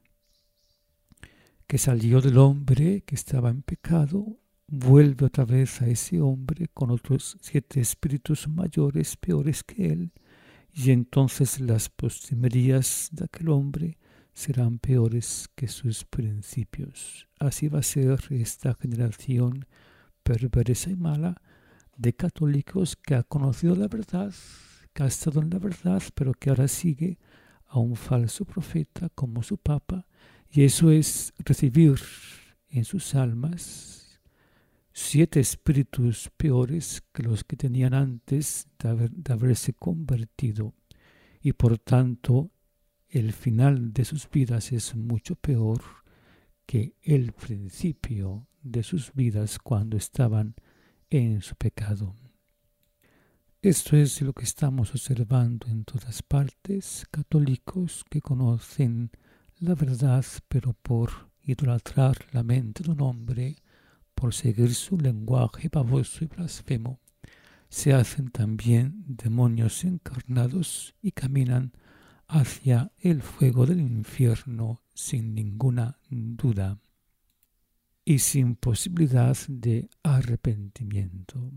que salió del hombre que estaba en pecado, vuelve otra vez a ese hombre con otros siete espíritus mayores, peores que él, y entonces las postrimerías de aquel hombre serán peores que sus principios. Así va a ser esta generación perversa y mala de católicos que ha conocido la verdad, que ha estado en la verdad, pero que ahora sigue a un falso profeta como su papa, y eso es recibir en sus almas siete espíritus peores que los que tenían antes de, haber, de haberse convertido, y por tanto el final de sus vidas es mucho peor que el principio de sus vidas cuando estaban en su pecado. Esto es lo que estamos observando en todas partes, católicos que conocen la verdad, pero por idolatrar la mente de un hombre, por seguir su lenguaje baboso y blasfemo, se hacen también demonios encarnados y caminan hacia el fuego del infierno sin ninguna duda y sin posibilidad de arrepentimiento.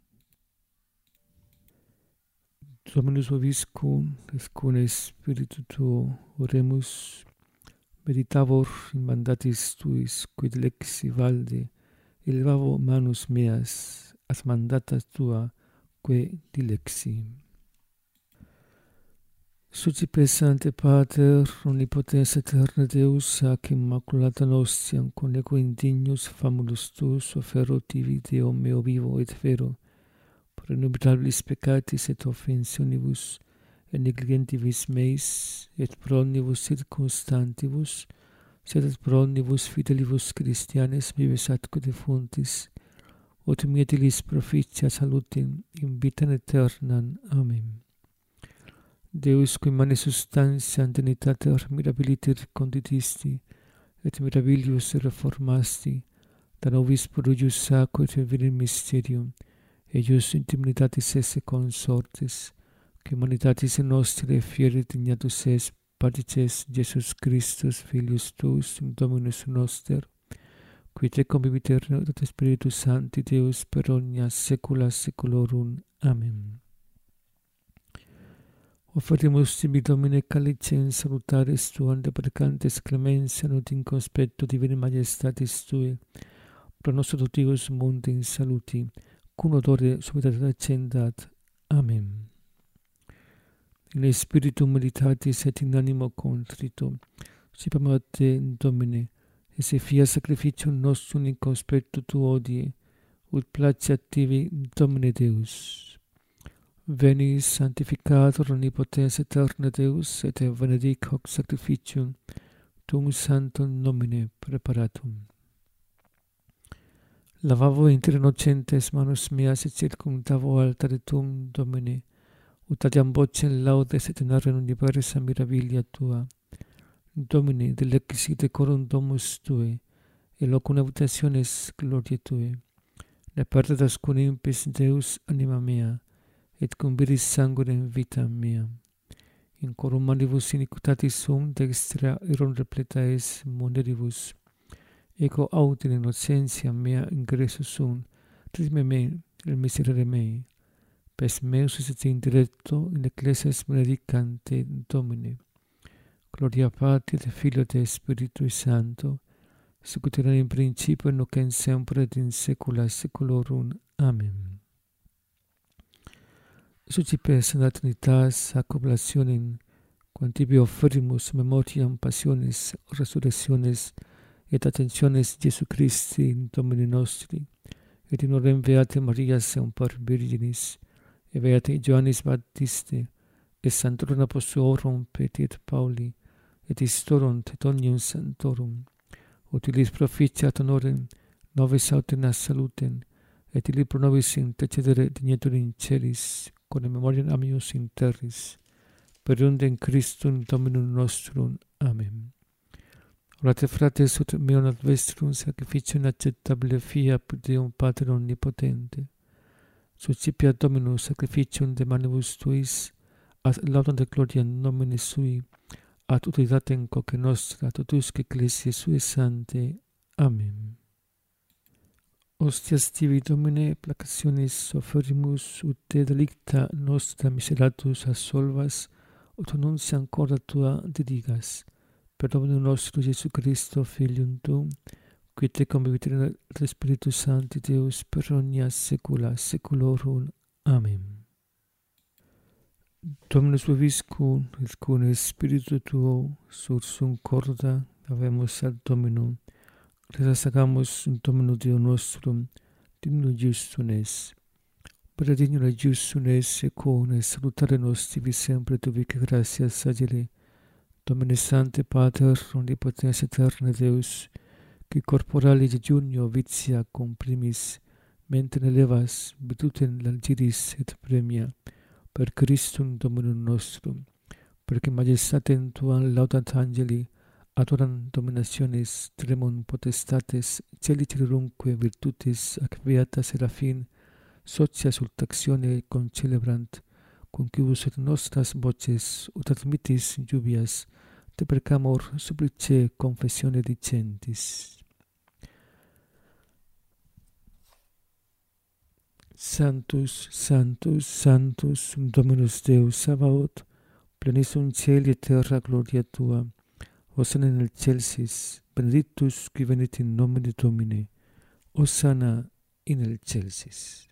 Dominus vobiscum, et cum spiritu tuo, oremus, meditavor in mandatis tuis, quid lexi valde, elevavo manus meas, ad mandata tua, que dilexi. Sucipe Sancte Pater, omnipotens aeterna Deus, ac immaculata nostiam conego indignus famulus tuus, offero tibi Deo meo vivo et vero, pro innumerabilis peccatis et offensionibus, et negligentibus meis, et pro omnibus circumstantibus, sed et pro omnibus fidelibus Christianes vives atque defuntis, ut mietilis proficia salutem, in vitam aeternam. Amen. Deus, qui mane substantia dignitater mirabiliter conditisti, et mirabilius reformasti, da nobis prodigius sacro et virum mysterium, eius in dignitatis esse consortes, que humanitatis nostre fieri dignatus es partices Jesus Christus, Filius tuus, Dominus noster, qui te convivit et Spiritus Sancti Deus per omnia saecula saeculorum. Amen. Offerimus tibi, Domine, calicem salutaris tuam deprecantes clementia ut in conspecto divini majestatis tue, pro nos adoptivos mundi in saluti, cum odore suavitate accendat. Amen. In spiritu meditatis et in animo contrito, sipamus te, Domine, et se fia sacrificium nostrum in conspecto tuo odie, ut placeat tibi, Domine Deus. Veni sanctificator omnipotens aeterna Deus, et benedic hoc sacrificium tuum sanctum nomine preparatum. Lavavo inter innocentes manus meas et circumdavo altare tuum, Domine, ut adiam vocem laudes et narrem universa mirabilia tua. Domine, delexi decorum domus tue, et locum habitationes gloriae tue. Ne perdas cum impis Deus anima mea, et cum viris sanguinem vita mea. In corum manibus iniquitatis sum dextra iron repleta es moneribus. Ego aut in innocentia mea ingresso sum, redime me il miserere mei. Pes meus est indirecto in ecclesias benedicante Domine. Gloria Patri et Filio et Spiritui Sancto, sicut erat in principio et nunc et semper et in saecula saeculorum. Amen. Sucipe Sancta Trinitas ac oblationem, quam tibi offerimus memoriam passiones, resurrectiones et ascensiones Jesu Christi Domini nostri, et in orem Beate Maria semper Virginis, et Beate Ioannis Baptiste, et Sanctorum Apostolorum Petri et Pauli, et Istorum et omnium sanctorum, utilis proficiat honorem nobis autem salutem, et illi pro nobis intercedere dignetur in celis, con memoriam amius in terris, per undem Christum Dominum nostrum. Amen. Orate fratres ut meum ad vestrum sacrificium acceptabile fiat Deum Pater omnipotente. Suscipiat Dominus sacrificium de manibus tuis, ad laudam de gloria nomine sui, ad utilitatem quoque nostra, totusque ecclesiae sue sanctae. Amen. Hostias tibi, Domine, placationis offerimus, ut te delicta nostra miseratus assolvas, ut annunciam corda tua dirigas, per Dominum nostrum Iesu Christo, Filium Tuum, qui te convivit et Spiritus Sancti Deus per omnia saecula saeculorum. Amen. Dominus vobiscum, et cum spiritu tuo, sursum corda, habemus ad Dominum, gratias agamus in Domino Deo nostrum, dignum justum es. Benedignum et justum es, et cum et salutare nostri sempre tuvique gratias sagere, Domine Sancte Pater, omnipotens aeterne Deus, qui corporali jejunio vitia comprimis, mentem elevas virtutem largiris et premia, per Christum Dominum nostrum, perque majestatem Tuam laudat angeli, adoram dominationes, tremum potestates, celi celirumque virtutes ac beata serafin, socia subtactione concelebrant, concibus et nostras voces ut admittis lluvias, te precamur supplice confessione dicentis. Sanctus, Sanctus, Sanctus, Dominus Deus Sabaoth, plenissum caeli et terra gloria Tua, Hosanna in excelsis, benedictus qui venit in nomine Domini, Hosanna in excelsis.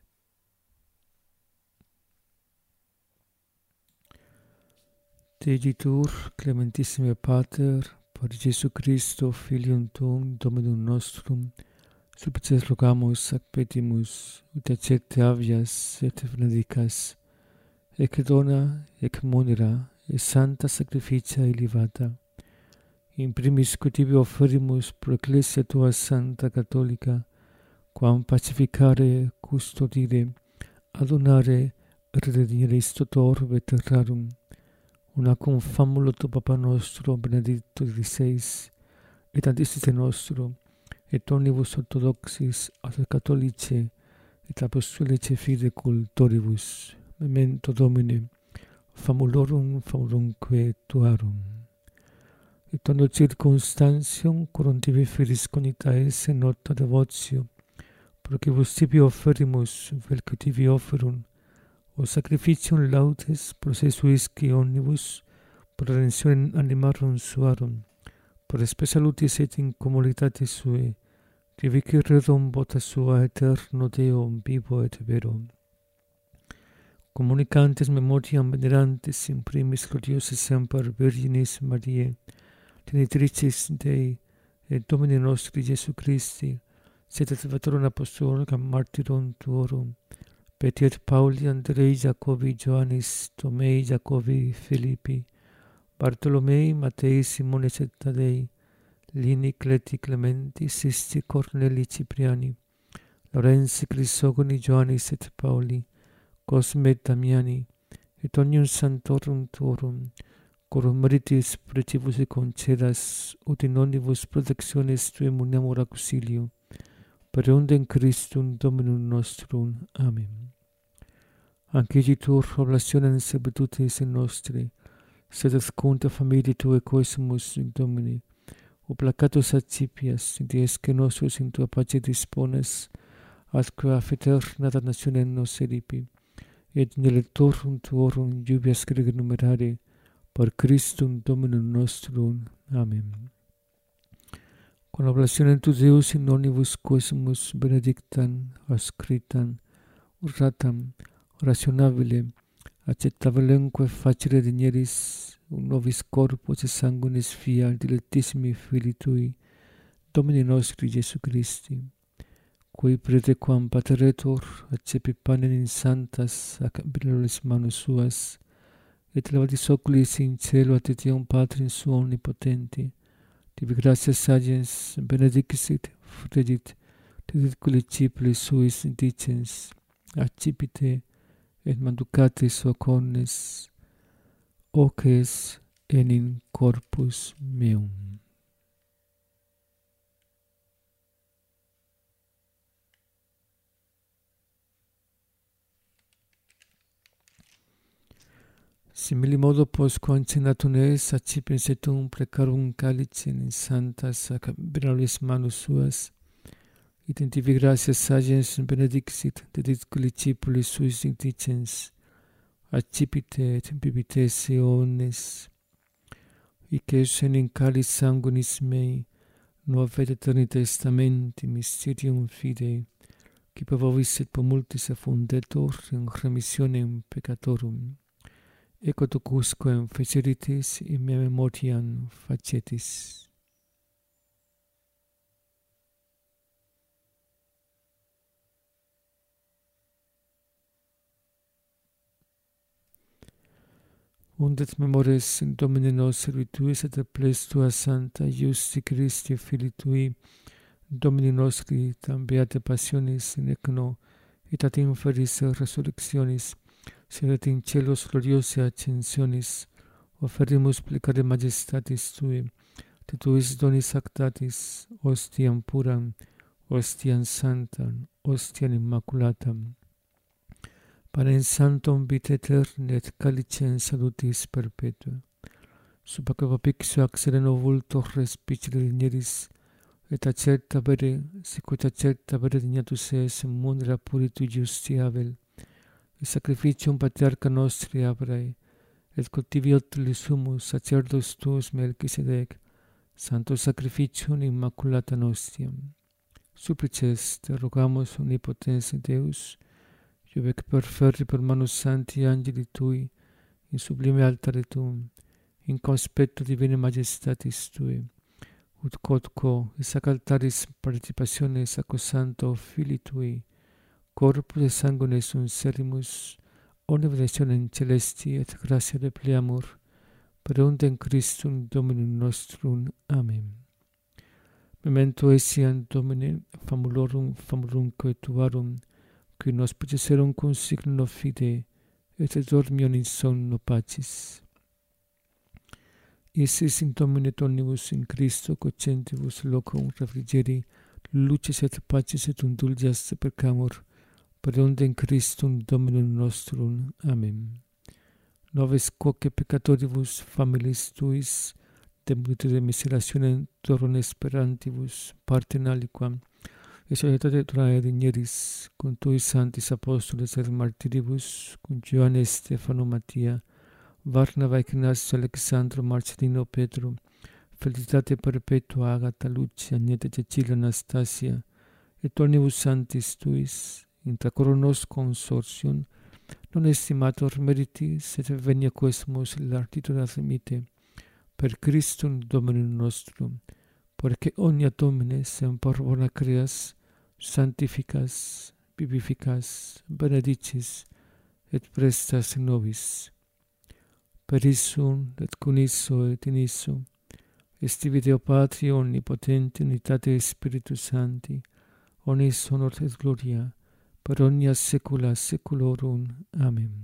Deigitur, clementissime Pater, per Iesu Christo, Filium Tuum, Dominum nostrum, supplices rogamus ac petimus, ut accerte avias et benedicas, ec dona, ec munera, et santa sacrificia elevata. In primis que tibi offerimus pro Ecclesia Tua Santa Catholica, quam pacificare, custodire, adonare, redimere istotor veterrarum, unacum famulo tu Papa nostro Benedicto dixseis, et antistite nostro, et omnibus orthodoxis ad catholice, et apostolice fide cultoribus, memento Domine, famulorum famulumque Tuarum. Et omnio circumstantium corum tibi filis conita esse nota devotio, procibus tibi offerimus, vel que tibi offerum, o sacrificium laudes processuisci omnibus, pro redentionem animarum suarum, per spe salutis et in communitate sue, divici redum vota sua eterno Deo vivo et vero. Communicantes memoriam venerantes in primis gloriosis semper Virginis Mariae, Genitricis Dei, et Domini nostri Iesu Christi, sed et veterum apostolicam martyrum tuorum, Petri et Pauli, Andrei, Jacobi, Ioannis, Tomei, Jacobi, Filippi, Bartolomei, Matei, Simones et Tadei, Lini, Cleti, Clementi, Sisti, Corneli, Cipriani, Lorenzi, Crisogoni, Ioannis et Pauli, Cosme et Damiani, et omnium santorum tuorum, corum meritis precibus et concedas, ut in omnibus protectiones Tuae muniamur auxilio, per undem Christum Dominum nostrum. Amen. Anciditur oblationem servitutis in nostri, sed et conta familiae Tuae coesimus in Domini, o placatus accipias, dies que nostros in Tua pace dispones, atque af eterna damnationem nos eripi, et in electorum Tuorum lluvias grege numerare, per Christum Dominum nostrum. Amen. Con oblationem tu Deus in omnibus coesimus benedictam, ascritam, urratam, rationabile, acceptabilemque facere digneris un nobis corpus et sanguinis fia dilectissimi Filii Tui, Domini nostri Iesu Christi, cui prete quam pateretur accepi panem in santas ac benevolis manus suas, et levatis oculis in cielo ad etiam Patrim suum omnipotenti, tibi gratias sagens benedicit, fregit, dediculi discipulis suis dicens, accipite et manducate socornes, oces enim corpus meum. Simili modo postquam cenatum es, accipens et um precarum calicem in santas ac benevolis manus suas, et in tibi gratias sagens benedixit, dediculi discipulis suis dicens, accipite et bibite se omnes. Icescen in calis sanguinis mei, novet aeterni testamenti mysterium fidei, qui per vobis et per multis effundetur in remissionem peccatorum. Eco tucusquem feceritis in mea memoriam facetis. Undet memores in Domine nostri tuis et ples tua santa Iusti Christi Filii tui, Domini nostri, tam beate passionis in ecno, et ad inferis resurrectionis, sed in celos gloriosae ascensionis, offerimus plecare majestatis tui, te tuis donis actatis, ostiam puram, ostiam santam, ostiam immaculatam, panem sanctum vitae aeterne et calicem salutis perpetua. Sub aqua pixio ac sereno vultor respicere digneris, et acerta vere, sicut acerta vere dignatus es munera puritu justiavel, et sacrificium patriarca nostri Abrae, et cultiviot sumus sacerdos tuus Melchisedec, santo sacrificium immaculata nostiam. Supplices te rogamus omnipotens Deus, iuvec perferri per manus sancti angeli tui, in sublime altare tuum, in conspecto divine majestatis tui, ut quodquo is ac altaris participationes ac santo Filii tui, corpus et sanguine sunt serimus, omne benedictionem celesti et gratia repleamur, per undem Christum Dominum nostrum. Amen. Memento etiam Domine famulorum famulumque tuarum, qui nos processerum cum signo fide, et dormion in somno pacis. Isis in Domine omnibus in Christo cocentibus locum refrigeri, lucis et pacis et indulgias percamur, per undem Christum Dominum nostrum. Amen. Noves quoque peccatoribus familis tuis, de multitude miserationem dorum esperantibus, partem aliquam, et societate trae digneris, cum tuis sanctis apostoles et martiribus, cum Ioanne Stefano Mattia, Varnava Ignacio Alexandro Marcellino Petro, felicitate perpetua Agata Lucia, Agneta Cecilia Anastasia, et omnibus sanctis tuis, intra coro nos consortium, non estimator meritis, et venia quesumus lartitur admite, per Christum Dominum nostrum, porque omnia Domine semper bona creas, sanctificas, vivificas, benedicis, et prestas nobis. Per issum, et cum isso, et in isso, esti Deo Patri omnipotenti, unitate Spiritus Sancti, omnis honor et gloria, per omnia saecula saeculorum. Amen.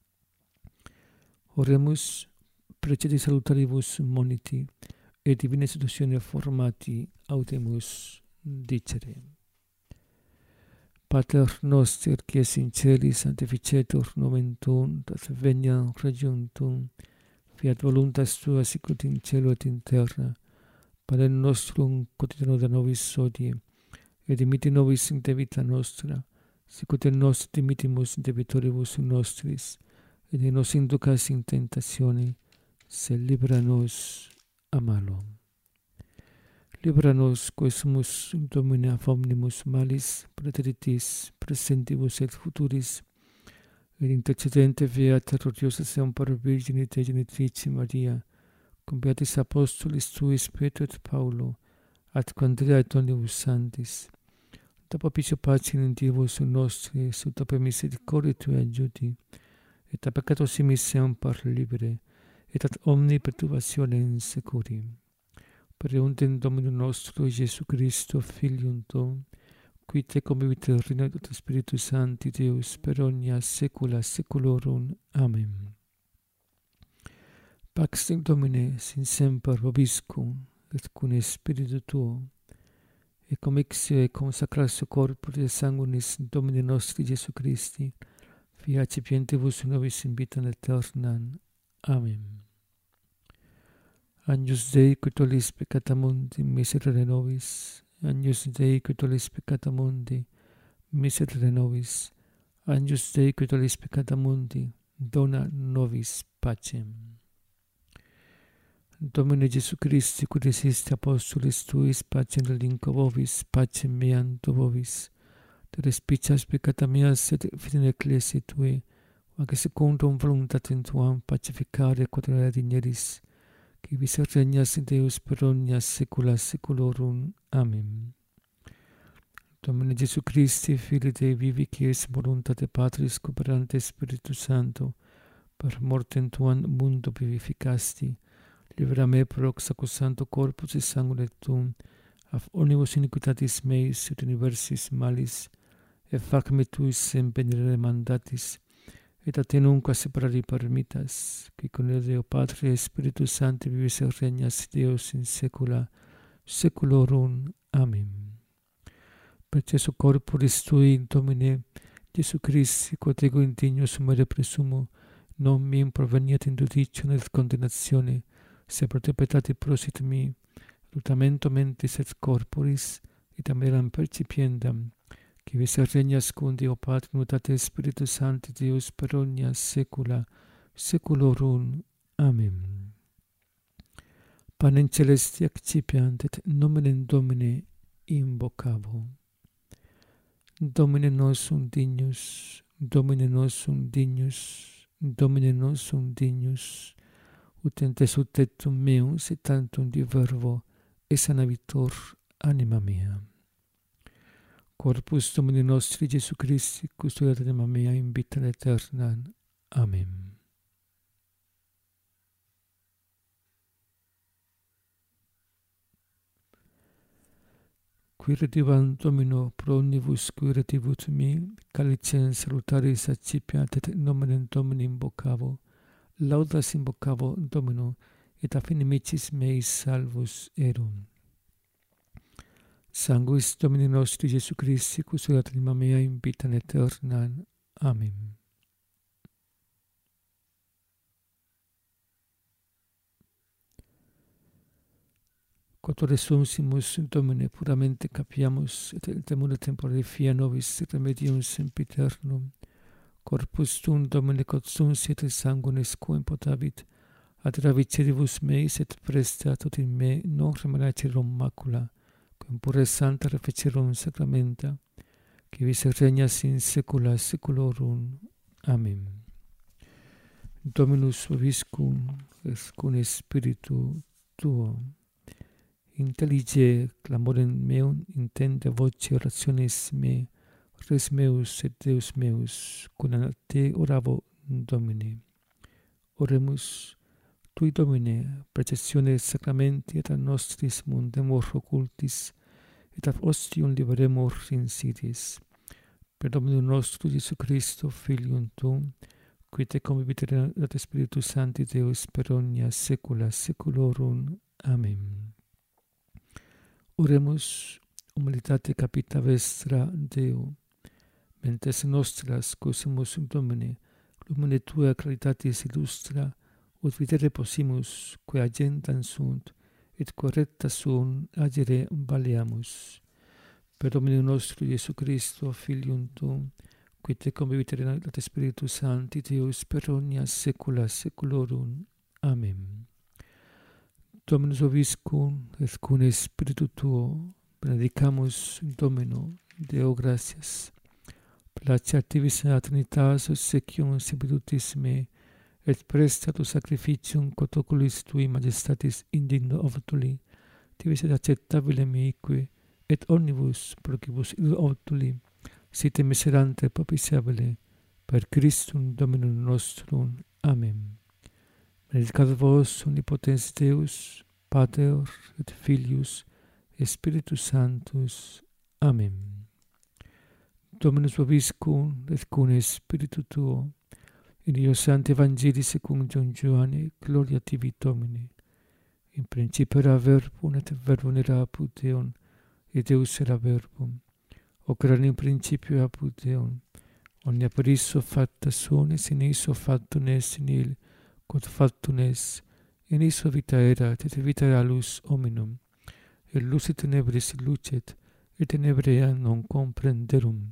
Oremus, precede salutaribus moniti, et divina institutione formati audemus dicere. Pater noster, qui es in celis, sanctificetur nomen tuum, dat veniam regnum tuum, fiat voluntas tua sicut in cielo et in terra. Panem nostrum quotidianum da nobis hodie, et dimitte nobis in debita nostra, sicut et nos dimittimus debitoribus nostris, et ne nos inducas in tentatione, sed libera nos a malo. Libera nos, quesumus Domine ab omnimus malis, praeteritis, presentibus et futuris, et intercedente Beata gloriosa semper Virgine Dei Genitrice Maria, cum beatis apostolis tuis Petro et Paulo, atque Andrea et omnibus sanctis, da propicio pace in Dievus nostri, sut per misericordia Tui adjudi, et a peccato simis semper libere, et ad omni perturbationem securi. Per undem Dominum nostro Iesu Christo, Filium Tuum, qui tecum vivit Regnat et Spiritus Sancti Deus, per omnia saecula saeculorum. Amen. Pax Domine sin semper vobiscum, et cum Spiritu Tuo, et commixio et consacratio corporis et sanguinis Domini nostri Iesu Christi, fiat cipientibus nobis in vitam aeternam. Amen. Agnus Dei, qui tollis peccata mundi, miserere nobis. Agnus Dei, qui tollis peccata mundi, miserere nobis. Agnus Dei, qui tollis peccata mundi, dona nobis pacem. Domine Jesu Christi, quod esiste apostolis tuis, pacem relinquo vobis, pacem meam tu vobis. Te respicias peccata meas et fidei ecclesiae tui, quae secundum voluntatem tuam pacificare quadrare digneris, qui vis regnas Deus per omnia saecula saeculorum. Amen. Domine Jesu Christi, Filii Dei vivi, qui es voluntate Patris cooperante Spiritus Sancto, per mortem tuam mundo vivificasti, libera me pro sacrosancto corpus et sanguine tuum, af omnibus iniquitatis meis et universis malis, et fac me tuis sem benedire mandatis, et a te nunquam separari permittas, qui con Deo Patri et Spiritus Sancti vivis et regnas Deus in saecula saeculorum. Amen. Per Jesu corporis tui, Domine, Jesu Christi, quod ego indigno sumere presumo, non mi proveniat in judicium et condemnatione, se pro te peccati prosit mi, lutamento mentis et corporis, et ameram percipiendam, qui vis regnas cum Deo Patri nutate Spiritus Sancti Deus per omnia saecula saeculorum. Amen. Panem celesti accipiant et nomen Domini invocabo. Domine nosum dignus, Domine nosum dignus, Domine nosum dignus, ut ente sutetum meum se tantum di verbo et sanavitor anima mea. Corpus Domini nostri Jesu Christi, custodiat anima mea in vita aeterna. Amen. Qui redivant Domino pro omnibus qui redivut mi, calicem salutaris accipiat et nomen Domini invocavo, laudas invocavo Domino, et a finimicis meis salvus erum. Sanguis Domini nostri Jesu Christi, custodiat anima mea in vita aeterna. Amen. Quod resursimus Domine puramente capiamus, et in temore tempore fia nobis remedium sempiternum. Corpus tuum, Domine, quod sunsit et sanguinis quo impotavit, ad ravicedibus meis et prestat ut in me non remanecerum macula, quem pure santa refecerum sacramenta, qui vis regnas in saecula saeculorum. Amen. Dominus vobiscum, et cum spiritu tuo. Intellige clamorem meum, intende voce orationis me, res meus et Deus meus, cum a te oravo, Domine. Oremus, tui, Domine, processione sacramenti et a nostris mundemur occultis, et ab ostium liberemur insidiis. Per Dominum nostrum Jesu Christo, Filium tuum, qui te convivit et Spiritus Sancti Deus per omnia saecula saeculorum. Amen. Oremus, humilitate capita vestra Deo, mentes nostras cosimus Domine, lumine tua claritatis illustra, ut videre possimus, quae agentam sunt, et correcta sunt agere valeamus. Per Dominum nostrum Jesu Christo, Filium tuum, qui te convivit et Spiritus Sancti Deus per omnia saecula saeculorum. Amen. Dominus vobiscum, et cum spiritu tuo, benedicamus Domino, Deo gratias. Placeat tivis in Trinitas obsequium similitutis me, et presta tu sacrificium quod oculis tui majestatis indigno obtuli, tivis et acceptabile meique, et omnibus procibus obtuli, site miserante propitiabile, per Christum Dominum nostrum. Amen. Benedicat vos omnipotens Deus, Pater et Filius et Spiritus Sanctus. Amen. Dominus vobiscum, et cum spiritu tuo, in io Sancti Evangelii secundum John Joanne, gloria tibi Domine. In principio era verbum, et verbum era apud Deum, et Deus era verbum. Hoc erat in principio apud Deum. Omnia per issue facta sunt, et in issue factum est in il, quod factum est, in issue vita erat, et vita era lux hominum. Et lux et tenebris lucet, et tenebrea non comprenderum.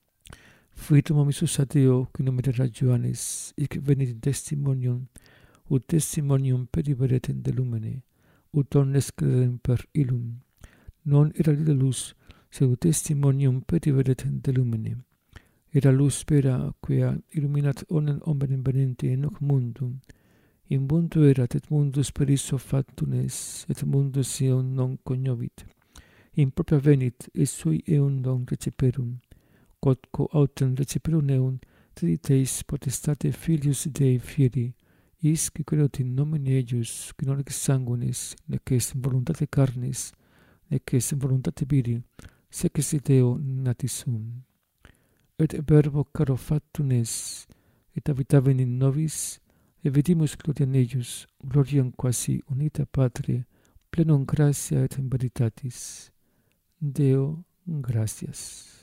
Fuitum homisus a Deo, qui nomen era Johannes, hic venit in testimonium, ut testimonium periveretem de lumine, ut omnes credem per illum. Non era la luz, sed testimonium periveretem de lumine. Era luz vera, quia illuminat omnem omnem venente in hoc mundum. In mundo erat, et mundus per issue factum est, et mundus eum non cognovit. In propria venit, et sui eum non receperum. Quodco autem receperum eum, triditeis potestate filius Dei fieri, is qui creut in nomine eius, qui non ex sanguinis, nec est in voluntate carnis, nec est in voluntate viri, sec est Deo natis sum. Et verbo caro factum est, et habitavit in nobis, et vidimus gloriam eius, gloriam quasi unita Patri, plenum gratia et veritatis. Deo gratias.